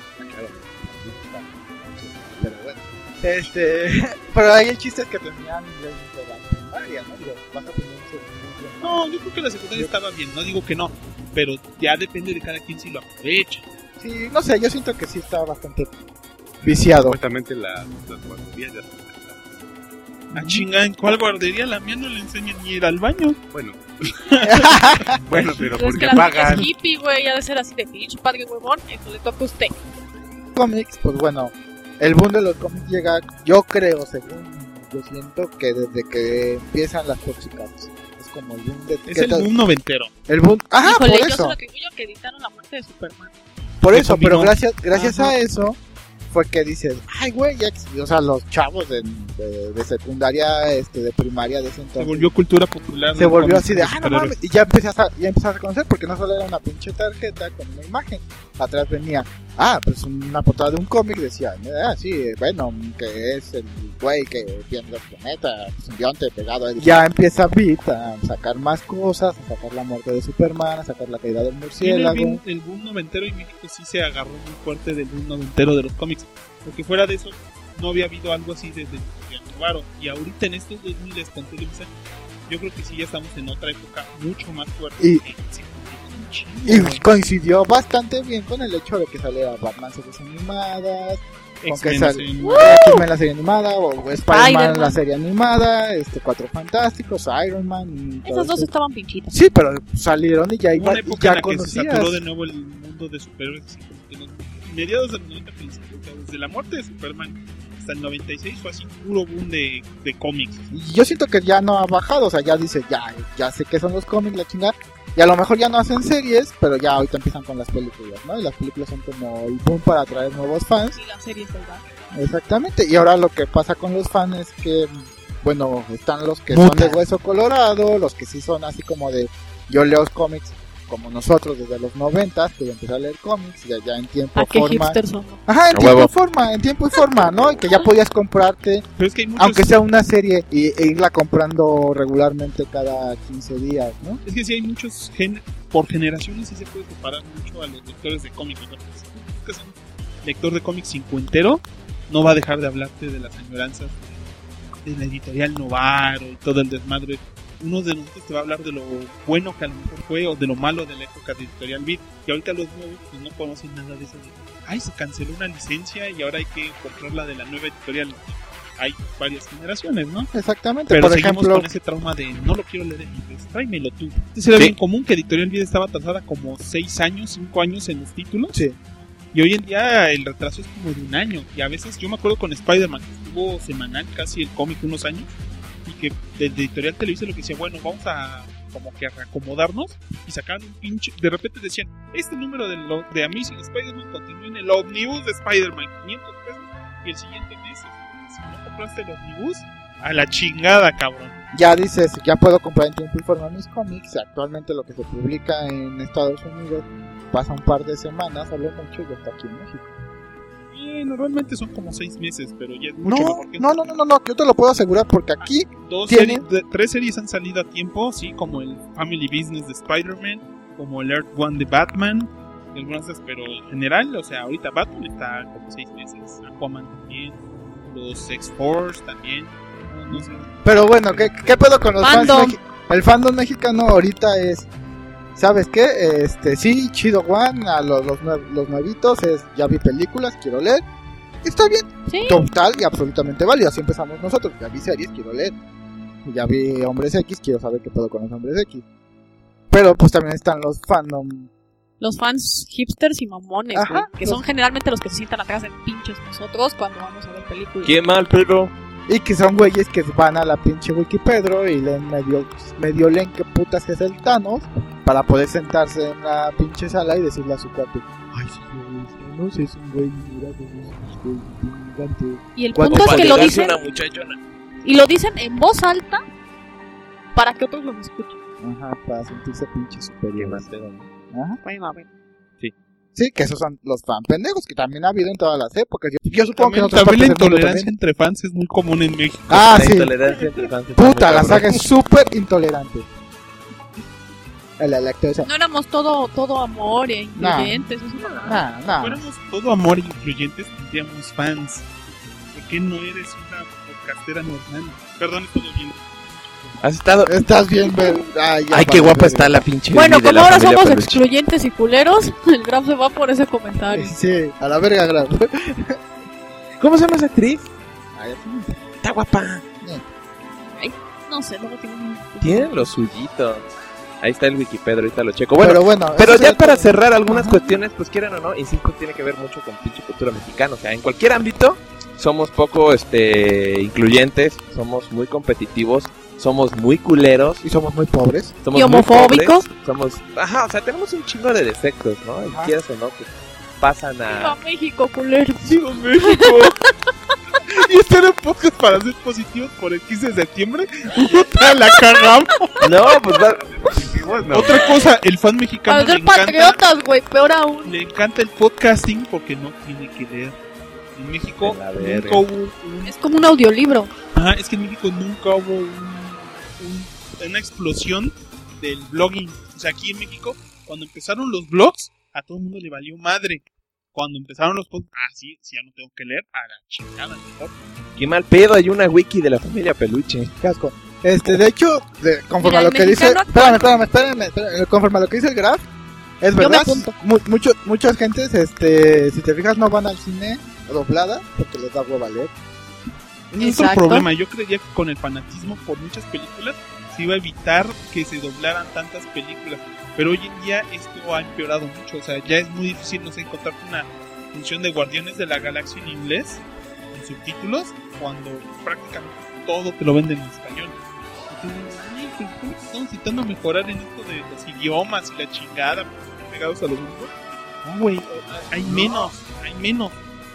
Pero bueno. Este, pero ahí el chiste es que tenían inglés de la primaria, ¿no? Digo, vas a aprender un segundo idioma. No, yo creo que la secundaria estaba bien, no digo que no, pero ya depende de cada quien si lo aprovecha. Sí, no sé, yo siento que sí está bastante viciado. Supuestamente la- las guarderías ya están. A chinga, ¿en cuál guardería? La mía no le enseñan ni ir al baño. Bueno. Bueno, pero Es que porque la pagan. es hippie, güey, ha de ser así de pinche padre huevón. Eso le toca a usted. Cómics, pues bueno, el boom de los cómics llega, yo creo, según yo siento que desde que empiezan las Toxicats. Es como el boom de... Es ¿qué el tal? boom noventero. El boom... Ajá, Híjole, por yo se eso. lo atribuyo que editaron la muerte de Superman. Por que eso, pero combinó. gracias gracias Ajá. a eso fue que dices, ay güey, ya ex-". o sea, los chavos de, de, de secundaria, este, de primaria de ese Se entonces, volvió cultura popular. se del volvió cómic así de, de ah, no superhéroes. mames, y ya empezás a, ya empezás a conocer, porque no solo era una pinche tarjeta con una imagen, atrás venía, ah, pues una portada de un cómic, decía, ah, sí, Venom, que es el güey que viene del planeta, simbionte pegado a él. Ya empieza Beat a sacar más cosas, a sacar la muerte de Superman, a sacar la caída del Sí, el, murciélago. boom, el boom noventero y México sí se agarró muy fuerte del boom noventero de los cómics. Porque fuera de eso, no había habido algo así desde el Novaro. Y ahorita en estos dos mil con Televisa, yo creo que sí ya estamos en otra época mucho más fuerte. Y- que se publica un chingo, Y güey. coincidió bastante bien con el hecho de que saliera Batman series animadas, con que X-Men sal- en- X-Men la serie animada, o Spider-Man Spider-Man. la serie animada, este Cuatro Fantásticos, Iron Man. y todo Esas dos eso. estaban pinchitas. Sí, pero salieron y ya, Hubo iba, una y época ya en la que se conocías. saturó de nuevo el mundo de superhéroes. así, en los mediados del noventa principios, o sea, desde la muerte de Superman hasta el noventa y seis fue así puro boom de, de cómics. Y yo siento que ya no ha bajado, o sea, ya dice, ya, ya sé que son los cómics, la chingada. Y a lo mejor ya no hacen series, pero ya ahorita empiezan con las películas, ¿no? Y las películas son como el boom para atraer nuevos fans. Y la serie está igual. Exactamente, y ahora lo que pasa con los fans es que, bueno, están los que Muta. son de hueso colorado, los que sí son así como de, yo leo cómics como nosotros desde los noventas, que yo empecé a leer cómics, ya, ya en tiempo, ¿A qué forma. hipsters son? ¿No? Ajá, en A tiempo huevo. y forma, en tiempo y forma, ¿no? Y que ya podías comprarte, Pero es que hay muchos, aunque sea una serie, y, e irla comprando regularmente cada quince días, ¿no? es que sí hay muchos gen- por generaciones sí se puede separar mucho a los lectores de cómics. ¿No? Si tú buscas un lector de cómics cincuentero, no va a dejar de hablarte de las añoranzas de, de la editorial Novaro y todo el desmadre. Uno de nosotros te va a hablar de lo bueno que a lo mejor fue o de lo malo de la época de editorial Beat. Y ahorita los nuevos pues, no conocen nada de eso. De, ay, se canceló una licencia y ahora hay que comprarla de la nueva editorial. Hay varias generaciones, ¿no? Exactamente, Pero por seguimos ejemplo, con ese trauma de no lo quiero leer en inglés, tráemelo tú. Antes era Sí. bien común que Editorial Vida estaba atrasada como seis años, cinco años en los títulos. sí, Y hoy en día el retraso es como de un año. Y a veces yo me acuerdo con Spider-Man, que estuvo semanal casi el cómic unos años. Y que desde Editorial Televisa lo que decía, bueno, vamos a como que a reacomodarnos. Y sacaban un pinche, de repente decían, este número de, lo, de Amazing Spider-Man continúa en el Omnibus de Spider-Man, quinientos pesos. Y el siguiente mes, si no compraste el Omnibus, a la chingada, cabrón. ya dices, ya puedo comprar en tiempo y forma mis cómics. Actualmente lo que se publica en Estados Unidos pasa un par de semanas, sale mucho y ya está aquí en México. Y normalmente son como seis meses, pero ya es mucho No, mejor que no, no, no, no, no, yo te lo puedo asegurar porque aquí Dos ¿Tiene? series, de- tres series han salido a tiempo, sí, como el Family Business de Spider-Man, como el Earth One de Batman, y algunas otras, pero en general, o sea, ahorita Batman está como seis meses, Aquaman también, los X-Force también, no, no sé. Pero bueno, ¿qué, qué pedo con los Fandom. fans? mexi- El fandom mexicano ahorita es, ¿sabes qué? Este, sí, chido Juan, a los, los, nue- los nuevitos es, ya vi películas, quiero leer. Está bien, Sí. total y absolutamente válido, así empezamos nosotros. Ya vi series, quiero leer. Ya vi Hombres X, quiero saber qué pedo con los Hombres X. Pero pues también están los fandom. Los fans hipsters y mamones, Ajá, güey, que los- son generalmente los que se sientan atrás de pinches nosotros cuando vamos a ver películas. Qué mal, pero... Y que son güeyes que van a la pinche Wikipedro y leen medio, medio leen qué putas es el Thanos para poder sentarse en la pinche sala y decirle a su cuate, ay señor, Thanos es un güey mira, es un güey gigante. Y el Cuando punto es que lo ligarse dicen una muchachona. y lo dicen en voz alta para que otros los escuchen. Ajá, para sentirse pinche Qué superior. mal pedo. Ajá. Bueno, a ver. Sí, que esos son los fan pendejos que también ha habido en todas las épocas. Yo, yo supongo que en También, otras también la partes del mundo intolerancia también. entre fans es muy común en México. Ah, La sí. intolerancia entre fans está Puta, muy la cabrón. saga es súper intolerante. La lactosa. No éramos todo todo amor e incluyentes, eso no. Nah, Si nah. fuéramos todo amor y influyentes, tendríamos fans. ¿De qué no eres una podcastera normal? Perdón, estoy bien. ¿Has estado? Estás bien, ver. Ay, ya Ay, qué vale, guapa verga. está la pinche Bueno, Vivi de como la ahora familia somos Peluche. excluyentes y culeros, el Graf se va por ese comentario. Sí, a la verga, Graf. ¿Cómo se llama esa actriz? Ay, Está guapa. No sé, luego tiene un... Tienen los suyitos. Ahí está el Wikipedia, ahorita lo checo. Bueno, pero bueno, pero eso ya sería para todo. cerrar algunas Ajá. cuestiones, pues quieran o no, insisto, tiene que ver mucho con pinche cultura mexicana. O sea, en cualquier ámbito somos poco este incluyentes, somos muy competitivos, somos muy culeros, Y somos muy pobres. somos Y muy homofóbicos. pobres, somos, ajá, o sea, tenemos un chingo de defectos, ¿no? Y Ajá. quieras o no, pues pasan ¡Viva a... México, culero! ¡Viva México! Y este era un podcast para ser positivos por el quince de septiembre. ¡Puta, la cagamos! No, pues va... Otra cosa, el fan mexicano Para le ser encanta, patriotas, güey, peor aún. le encanta el podcasting porque no tiene que leer. En México De la nunca verga. hubo un... Es como un audiolibro. Ajá, es que en México nunca hubo un, un- una explosión del blogging. O sea, aquí en México, cuando empezaron los blogs, a todo el mundo le valió madre. Cuando empezaron los podcasts, ah, sí, sí, ya no tengo que leer, a la chingada, mejor. Qué mal pedo, hay una wiki de la familia Peluche. Casco. Este, de hecho, de- conforme Mira, a lo el que dice. mexicano Espérame, actual- espérame, espérame, espérame. Conforme a lo que dice el Graf, es Yo me verdad. apunto. Mu- mucho, muchas gentes, este, si te fijas, no van al cine doblada porque les da hueva leer. Es otro Exacto. problema. Yo creía que con el fanatismo por muchas películas se iba a evitar que se doblaran tantas películas. Pero hoy en día esto ha empeorado mucho. O sea, ya es muy difícil, no sé, encontrar una función de Guardianes de la Galaxia en inglés, con subtítulos, cuando prácticamente todo te lo venden en español. Entonces, "Ay, pero ¿cómo estamos intentando mejorar en esto de los idiomas y la chingada pegados a los mundos? No, güey, hay menos, hay menos.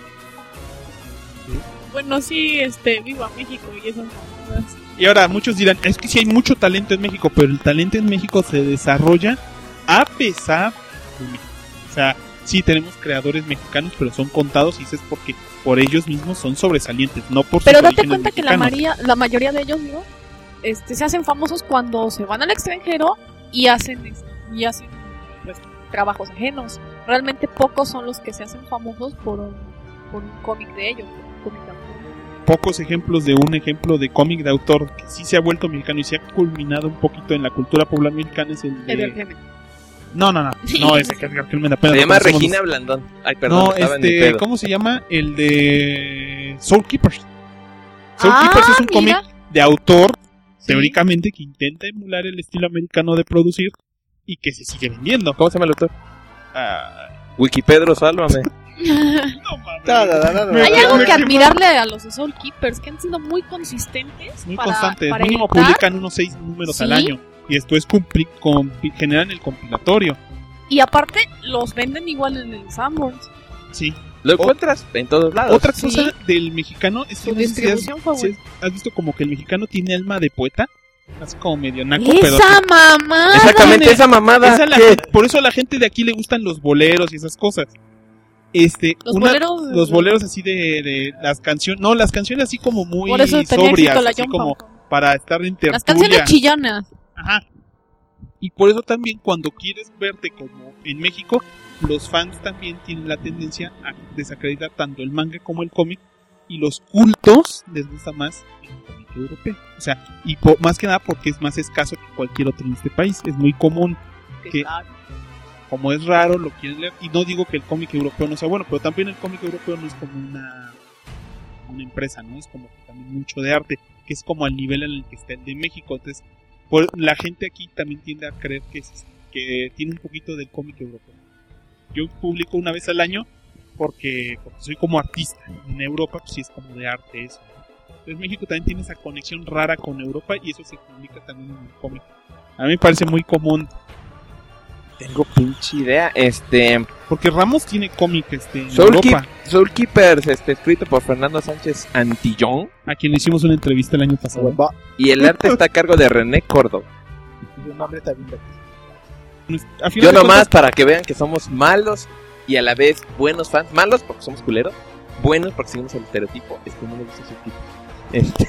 Bueno, sí, este, viva México y esas cosas. Y ahora muchos dirán, es que sí hay mucho talento en México, pero el talento en México se desarrolla a pesar de México. O sea, sí tenemos creadores mexicanos, pero son contados y eso es porque por ellos mismos son sobresalientes, no por sus Pero date orígenes cuenta que la, mexicanos. María, la mayoría de ellos, ¿no? Este, se hacen famosos cuando se van al extranjero y hacen, este, y hacen pues, trabajos ajenos. Realmente pocos son los que se hacen famosos por un, por un cómic de ellos, por un cómic de autor. Pocos ejemplos de un ejemplo de cómic de autor que sí se ha vuelto mexicano y se ha culminado un poquito en la cultura popular mexicana es el de... Edgar Jiménez. No, no, no, no, ese que Edgar Jiménez apenas Se lo llama conocemos Regina los- Blandón. Ay, perdón, No, estaba en mi este, pedo. ¿cómo se llama? El de Soul Keepers. Soul Ah, Keepers es un cómic mira. de autor, Sí. teóricamente, que intenta emular el estilo americano de producir y que se sigue vendiendo. ¿Cómo se llama el autor? Ah, Wikipedro, sálvame. no mames. Da, da, da, da, da. Me- Hay me- algo me- que admirarle a los de Soul Keepers, que han sido muy consistentes. Muy para, constante. para Mínimo editar. publican unos seis números Sí. al año y después cumpli- compi- generan el compilatorio. Y aparte, los venden igual en el Sanborns. Sí. Lo encuentras en todos lados. Otra Sí. cosa del mexicano es que Su no sé si has, distribución fue si buena. has- has visto como que el mexicano tiene alma de poeta. así como medio naco, pero ¡Esa mamada! Exactamente, esa mamada. esa la ¿qué? gente- por eso a la gente de aquí le gustan los boleros y esas cosas. Este, Los una- boleros. los boleros así de, de las canciones, no, las canciones así como muy Por eso tenía sobrias, éxito la así John como Pam. para estar en tertulia. Las canciones chillanas. Ajá. Y por eso también cuando quieres verte como en México, los fans también tienen la tendencia a desacreditar tanto el manga como el cómic, y los cultos les gusta más el cómic europeo. O sea, y po- más que nada porque es más escaso que cualquier otro en este país. Es muy común que, como es raro, lo quieren leer. Y no digo que el cómic europeo no sea bueno, pero también el cómic europeo no es como una, una empresa, ¿no? Es como que también mucho de arte, que es como al nivel en el que está el de México. Entonces, por, la gente aquí también tiende a creer que, es, que tiene un poquito del cómic europeo. Yo publico una vez al año porque, porque soy como artista. En Europa, pues sí es como de arte eso. Entonces, México también tiene esa conexión rara con Europa y eso se publica también en el cómic. A mí me parece muy común. Tengo pinche idea. Este. Porque Ramos tiene cómic este, en Soul, Europa, Keep- Soul Keepers, este, escrito por Fernando Sánchez Antillón. a quien le hicimos una entrevista el año pasado. Hueva. Y el arte está a cargo de René Córdoba. Y un nombre también de- A final Yo de nomás cuentas, para que vean que somos malos y a la vez buenos fans. Malos porque somos culeros. Buenos porque seguimos el estereotipo. Es que no me gusta Soul Keepers. Este,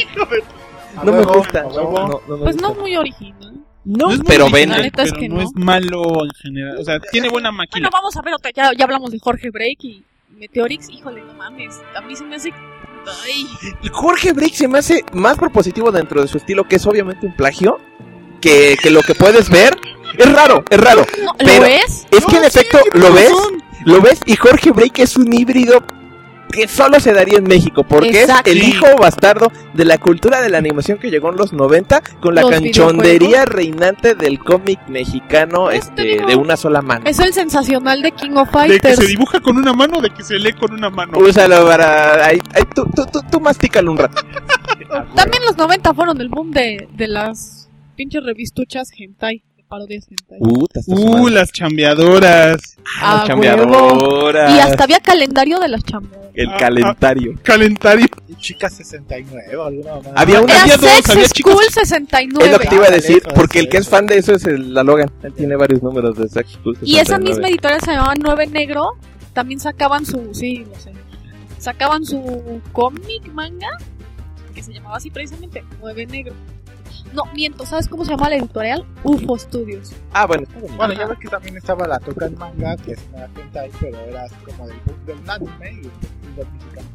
A no me huevo, gusta. a No, huevo. no, no me Pues gusta. no muy original. No, no es muy pero original, vende. neta es pero que no no. es malo en general. O sea, tiene buena máquina. Bueno, vamos a ver otra. Ya, ya hablamos de Jorge Break y Meteorix. Híjole, no mames. A mí se me hace. Ay. Jorge Break se me hace más propositivo dentro de su estilo, que es obviamente un plagio, que, que lo que puedes ver. Es raro, es raro. No, Pero- ¿lo es? Es que en efecto, ¿lo ves? ¿Lo ves? Y Jorge Break es un híbrido que solo se daría en México, porque Exacto. es el hijo bastardo de la cultura de la animación que llegó en los noventa, con la Los canchondería reinante del cómic mexicano, Pues te este, digo, de una sola mano. Es el sensacional de King of De que Fighters. se dibuja con una mano o de que se lee con una mano. Úsalo para... Ahí, ahí, tú, tú, tú, tú mastícalo un rato. También los noventa fueron el boom de, de las pinches revistuchas hentai. De parodias hentai. Puta, estás Uh, mal. las chambeadoras. Ah, las a chambeadoras. Y hasta había calendario de las chambeadoras. El Ah, calentario. Calentario. Y Chica sesenta y nueve o alguna mamada. Había una- Era había dos, Sex había chicos- School sesenta y nueve. Es lo que te iba a Ah, decir, eso, porque eso, el que es eso. fan de eso es el, la Logan. Él tiene varios números de Sex School Y esa sesenta y nueve. misma editorial se llamaba Nueve Negro. También sacaban su. Sí, lo sé. Sacaban su cómic manga. Que se llamaba así precisamente. Nueve Negro. No, miento. ¿Sabes cómo se llama la editorial? U F O Studios. Ah, bueno, está bonito. Bueno, ya ves que también estaba la Toca en manga, que es una hentai, pero era así como del boom del anime y y los mexicanos.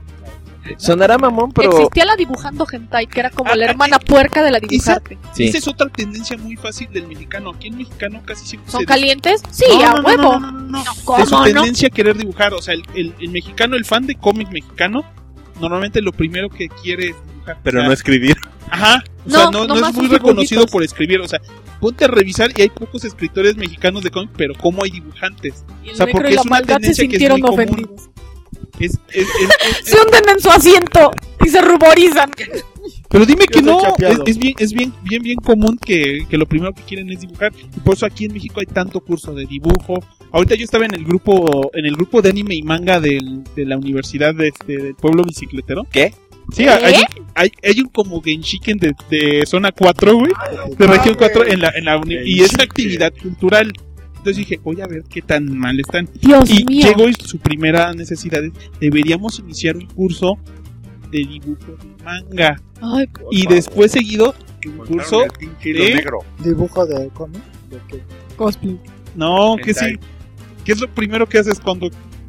Sonará mamón, pero... Existía la dibujando hentai, que era como Ah, la ah, hermana puerca de la dibujarte. Sí. Esa es otra tendencia muy fácil del mexicano. Aquí en mexicano casi siempre ¿Son se- calientes? Sí, No, a no, no, huevo. no, no, no, no. ¿Cómo De su no? tendencia a querer dibujar. O sea, el, el- el mexicano, el fan de cómic mexicano, normalmente lo primero que quiere es dibujar. Pero O sea, no escribir. Ajá. O No, sea, no, no nomás es muy sus reconocido dibujitos. por escribir. O sea, ponte a revisar y hay pocos escritores mexicanos de cómic, pero ¿cómo hay dibujantes? Y el O sea, negro porque y la es una maldad se tendencia que es sintieron muy común. ofendidos. Es, es- es- es- Se hunden en su asiento y se ruborizan. pero dime que Yo soy no, es, chapeado. es bien, es bien, bien, bien común que, que lo primero que quieren es dibujar. Y por eso aquí en México hay tanto curso de dibujo. Ahorita yo estaba en el grupo, en el grupo de anime y manga del, de la universidad de este, del pueblo bicicletero. ¿Qué? Sí, ¿Qué? hay, hay, hay un como Genshiken de, de zona cuatro, güey. De región cuatro en la, en la uni- y es actividad cultural. Entonces dije, voy a ver qué tan mal están. Dios Y mío. llegó y su primera necesidad es, deberíamos iniciar un curso de dibujo de manga. Ay, Y después seguido, un curso de... Dibujo de cómic. ¿De qué? cosplay. No, que sí. Hentai. ¿Qué es lo primero que haces cuando...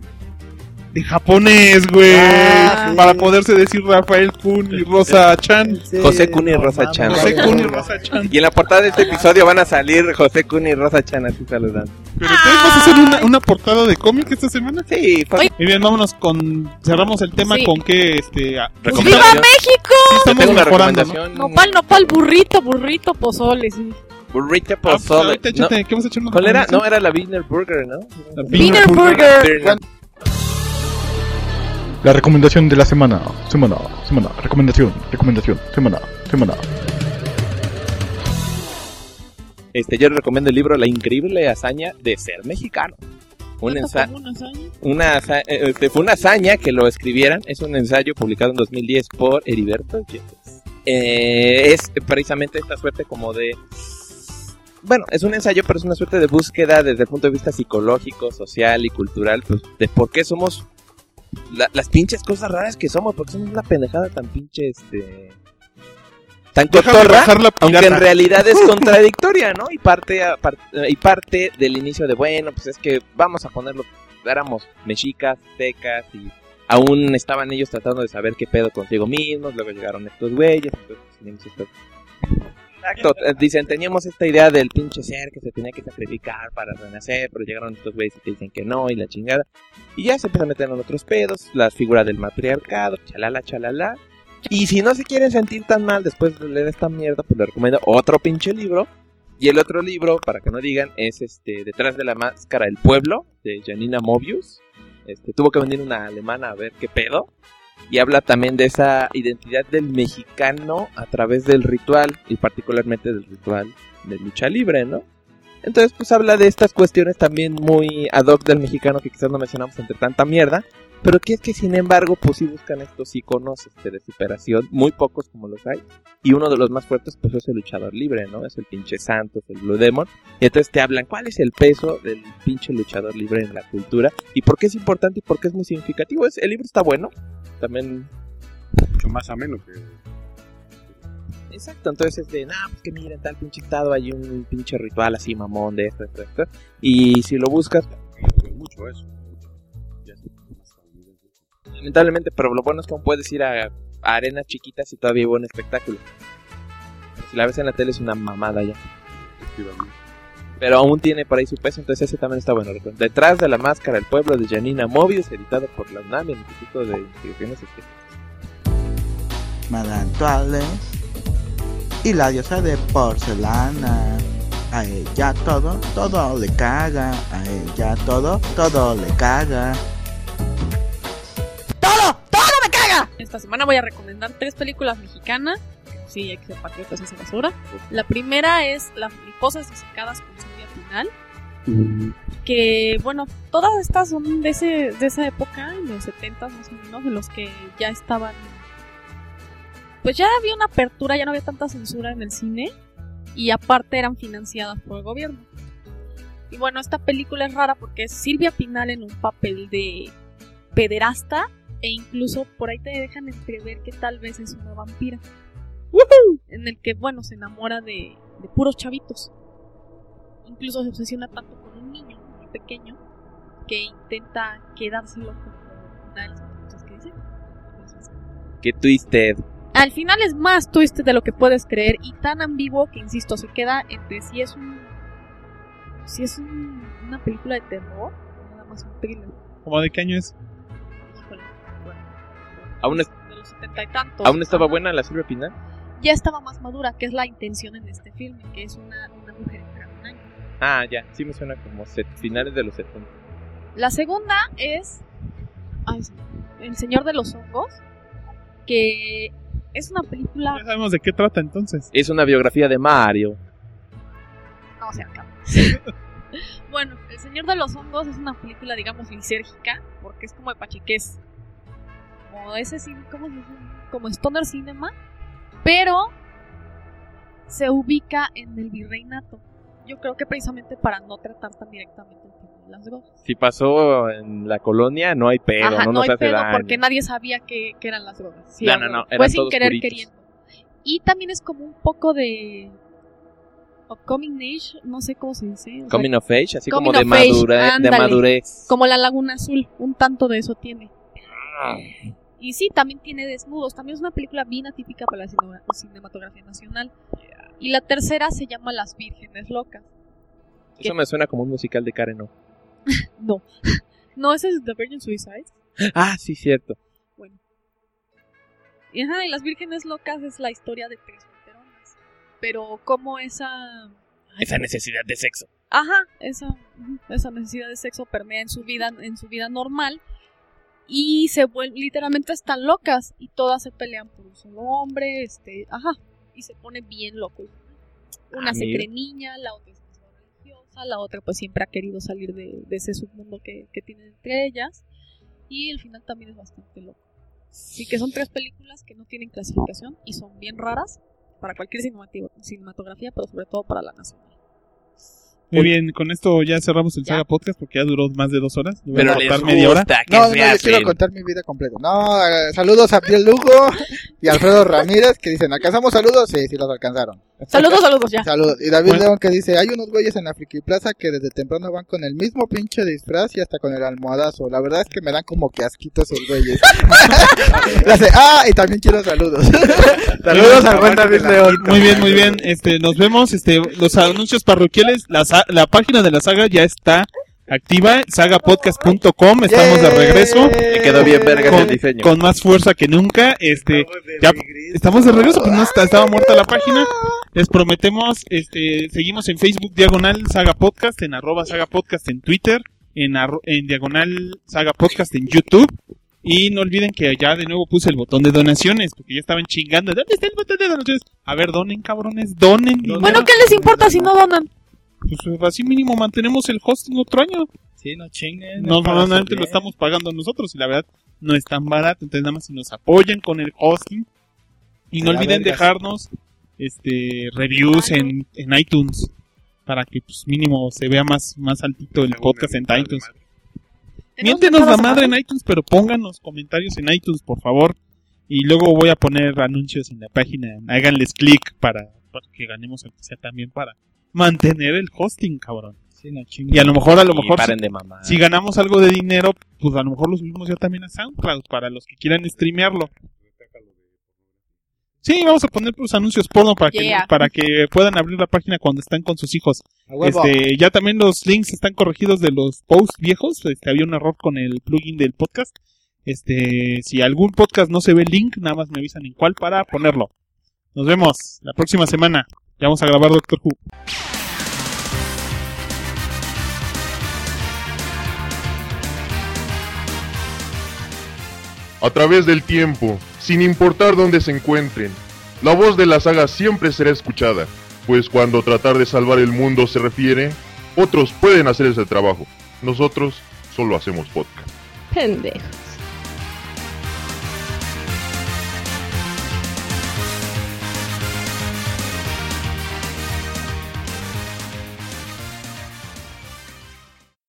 De japonés, güey. Ah, para sí. poderse decir Rafael Kun y Rosa Chan. Sí, José Kun y no Rosa mames. Chan. José Kun y Rosa Chan. Y en la portada de este episodio van a salir José Kun y Rosa Chan así saludando. Pero entonces vas a hacer una, una portada de cómic esta semana. Sí, fácil. Muy bien, vámonos con... Cerramos el tema Sí. con que, este... ah, ¡Viva Recomendación. México! sí Yo estamos tengo una mejorando, ¿no? recomendación. Nopal, nopal, burrito, burrito, pozole, sí. Burrito Ah, pues, pozole. ahorita No, échate, ¿qué vas a echar? una ¿Cuál era? recomendación? No, era la Wiener Burger, ¿no? La Wiener Burger. Wiener. La recomendación de la semana, semana, semana, recomendación, recomendación, semana, semana. Este, yo les recomiendo el libro La increíble hazaña de ser mexicano. Un ¿Cuánto ensayo, como unos años? una haza- eh, este, fue una hazaña que lo escribieran. Es un ensayo publicado en dos mil diez por Heriberto Yepes. eh, es precisamente esta suerte como de... Bueno, es un ensayo, pero es una suerte de búsqueda desde el punto de vista psicológico, social y cultural, pues de por qué somos la, las pinches cosas raras que somos, porque somos una pendejada tan pinche, este... tan cotorra, aunque en realidad es contradictoria, ¿no? Y parte, a, part, y parte del inicio de, bueno, pues es que vamos a ponerlo, éramos mexicas, tecas, y aún estaban ellos tratando de saber qué pedo consigo mismos, luego llegaron estos güeyes, entonces teníamos estos... Exacto, dicen, teníamos esta idea del pinche ser que se tenía que sacrificar para renacer, pero llegaron estos güeyes y te dicen que no, y la chingada, y ya se empiezan a meter en otros pedos, las figuras del matriarcado, chalala, chalala. Y si no se quieren sentir tan mal después de leer esta mierda, pues les recomiendo otro pinche libro. Y el otro libro, para que no digan, es este Detrás de la máscara del pueblo, de Janina Mobius. Este, tuvo que venir una alemana a ver qué pedo. Y habla también de esa identidad del mexicano a través del ritual, y particularmente del ritual de lucha libre, ¿no? Entonces, pues habla de estas cuestiones también muy ad hoc del mexicano que quizás no mencionamos entre tanta mierda. Pero que es que sin embargo, pues sí buscan estos iconos este, de superación, muy pocos como los hay. Y uno de los más fuertes, pues es el luchador libre, ¿no? Es el pinche Santos, el Blue Demon. Y entonces te hablan cuál es el peso del pinche luchador libre en la cultura. Y por qué es importante y por qué es muy significativo. Es, el libro está bueno. También... mucho más ameno que... Exacto, entonces es de, nah, pues que miren, tal pinche estado, hay un pinche ritual así mamón de esto, esto, esto. Y si lo buscas... mucho eso. Lamentablemente, pero lo bueno es que aún puedes ir a, a arenas chiquitas y todavía hay buen espectáculo. Si la ves en la tele es una mamada ya. Pero aún tiene por ahí su peso, entonces ese también está bueno. Detrás de la máscara del pueblo de Janina Mobius, editado por la UNAM, el Instituto de Investigaciones Estéticas. Madantuales y la diosa de porcelana. A ella todo, todo le caga. A ella todo, todo le caga. Esta semana voy a recomendar tres películas mexicanas. Sí, hay que ser patriotas y hacer basura. La primera es Las mariposas disecadas con Silvia Pinal. Mm. Que, bueno, todas estas son de, ese, de esa época, en los setentas más o menos, de los que ya estaban... Pues ya había una apertura, ya no había tanta censura en el cine. Y aparte eran financiadas por el gobierno. Y bueno, esta película es rara porque es Silvia Pinal en un papel de pederasta. E incluso por ahí te dejan entrever que tal vez es una vampira. ¡Woohoo! En el que, bueno, se enamora de, de puros chavitos. Incluso se obsesiona tanto con un niño muy pequeño que intenta quedárselo como una de las cosas que dice. ¡Qué twisted! Al final es más twisted de lo que puedes creer y tan ambiguo que, insisto, se queda entre si es un... si es un, una película de terror o nada más un thriller. ¿Cómo de qué año es? Aún, es, de los setenta y tantos. ¿Aún estaba buena la Silvia Pinal? Ya estaba más madura, que es la intención en este filme, que es una, una mujer de un año. Ah, ya, sí me suena como set, finales de los setenta. La segunda es ay, El Señor de los Hongos, que es una película... Ya sabemos de qué trata entonces. Es una biografía de Mario. No, se acaba. Bueno, El Señor de los Hongos es una película, digamos, lisérgica, porque es como de pachequés. Como ese cine, ¿cómo se dice? Como Stoner Cinema, pero se ubica en el virreinato. Yo creo que precisamente para no tratar tan directamente el tema de las drogas. Si pasó en la colonia, no hay pedo. Ajá, no, no nos hay hace pedo daño. porque nadie sabía que, que eran las drogas. Sí, no, no, no, fue eran sin todos querer puritos. queriendo. Y también es como un poco de Coming Age, no sé cómo se dice. O coming sea, of Age, así coming como de, of age, madure, de ándale. madurez. Como La Laguna Azul, un tanto de eso tiene. Ah. Y sí, también tiene desnudos. También es una película bien atípica para la cine- cinematografía nacional. Yeah. Y la tercera se llama Las Vírgenes Locas. Eso me suena como un musical de Karen O. No. No, ese es The Virgin Suicides. Ah, sí, cierto. Bueno. Y, ajá, y Las Vírgenes Locas es la historia de tres solteronas. Pero como esa... Esa necesidad de sexo. Ajá, esa, esa necesidad de sexo permea en su vida, en su vida normal. Y se vuelven, literalmente están locas. Y todas se pelean por un solo hombre. Este, ajá. Y se pone bien loco. Una ah, se mira. cree niña, la otra es más religiosa, la otra pues siempre ha querido salir de, de ese submundo que, que tienen entre ellas. Y el final también es bastante loco. Sí, que son tres películas que no tienen clasificación y son bien raras para cualquier cinemati- cinematografía, pero sobre todo para la nacional. Muy bien, con esto ya cerramos el Ya. Saga Podcast porque ya duró más de dos horas. Le voy Pero a les cortar media hora. gusta que No, no, se no, yo quiero hacen. contar mi vida completa. No, eh, saludos a Piel Lugo y Alfredo Ramírez que dicen, ¿alcanzamos saludos? Sí, sí los alcanzaron. Saludos, saludos ya. Saludos. Y David Bueno. León que dice, hay unos güeyes en la Friki Plaza que desde temprano van con el mismo pinche disfraz y hasta con el almohadazo. La verdad es que me dan como que asquitos esos güeyes. Le hace, ah, y también quiero saludos. Saludos al buen David León. Muy bien, muy bien. Este, nos vemos. Este, los anuncios parroquiales, la, sa- la página de la saga ya está activa, saga podcast punto com. Estamos de regreso. Me quedó bien vergas el Con, diseño. con más fuerza que nunca. Este, ya estamos de regreso, pues no está, estaba muerta la página. Les prometemos, este, seguimos en Facebook diagonal Saga Podcast, en arroba Saga Podcast en Twitter, en, arro- en diagonal Saga Podcast en YouTube. Y no olviden que ya de nuevo puse el botón de donaciones, porque ya estaban chingando. ¿Dónde está el botón de donaciones? A ver, donen, cabrones, donen. dinero. Bueno, ¿qué les importa si no donan? Pues así mínimo mantenemos el hosting otro año. Sí, no chinguen. No, es para normalmente hacer lo bien. estamos pagando nosotros y la verdad no es tan barato. Entonces nada más si nos apoyan con el hosting. Y no A la olviden verga. dejarnos este reviews en, en iTunes. Para que pues mínimo se vea más, más altito el podcast en iTunes. Miéntenos la madre en iTunes, pero pónganos comentarios en iTunes, por favor. Y luego voy a poner anuncios en la página. Háganles clic para, para que ganemos aunque sea también para mantener el hosting, cabrón. Sí, no chinguen. Y a lo mejor, a lo Y mejor, paren si, de mamar. si ganamos algo de dinero, pues a lo mejor lo subimos ya también a SoundCloud para los que quieran streamearlo. Sí, vamos a poner pues anuncios porno para Yeah. que para que puedan abrir la página cuando están con sus hijos. A huevo. Este, ya también los links están corregidos de los posts viejos. Este, había un error con el plugin del podcast. Este, si algún podcast no se ve el link, nada más me avisan en cuál para ponerlo. Nos vemos la próxima semana. Ya vamos a grabar Doctor Who. A través del tiempo, sin importar dónde se encuentren, la voz de la saga siempre será escuchada, pues cuando tratar de salvar el mundo se refiere, otros pueden hacer ese trabajo. Nosotros solo hacemos podcast. Pendejo.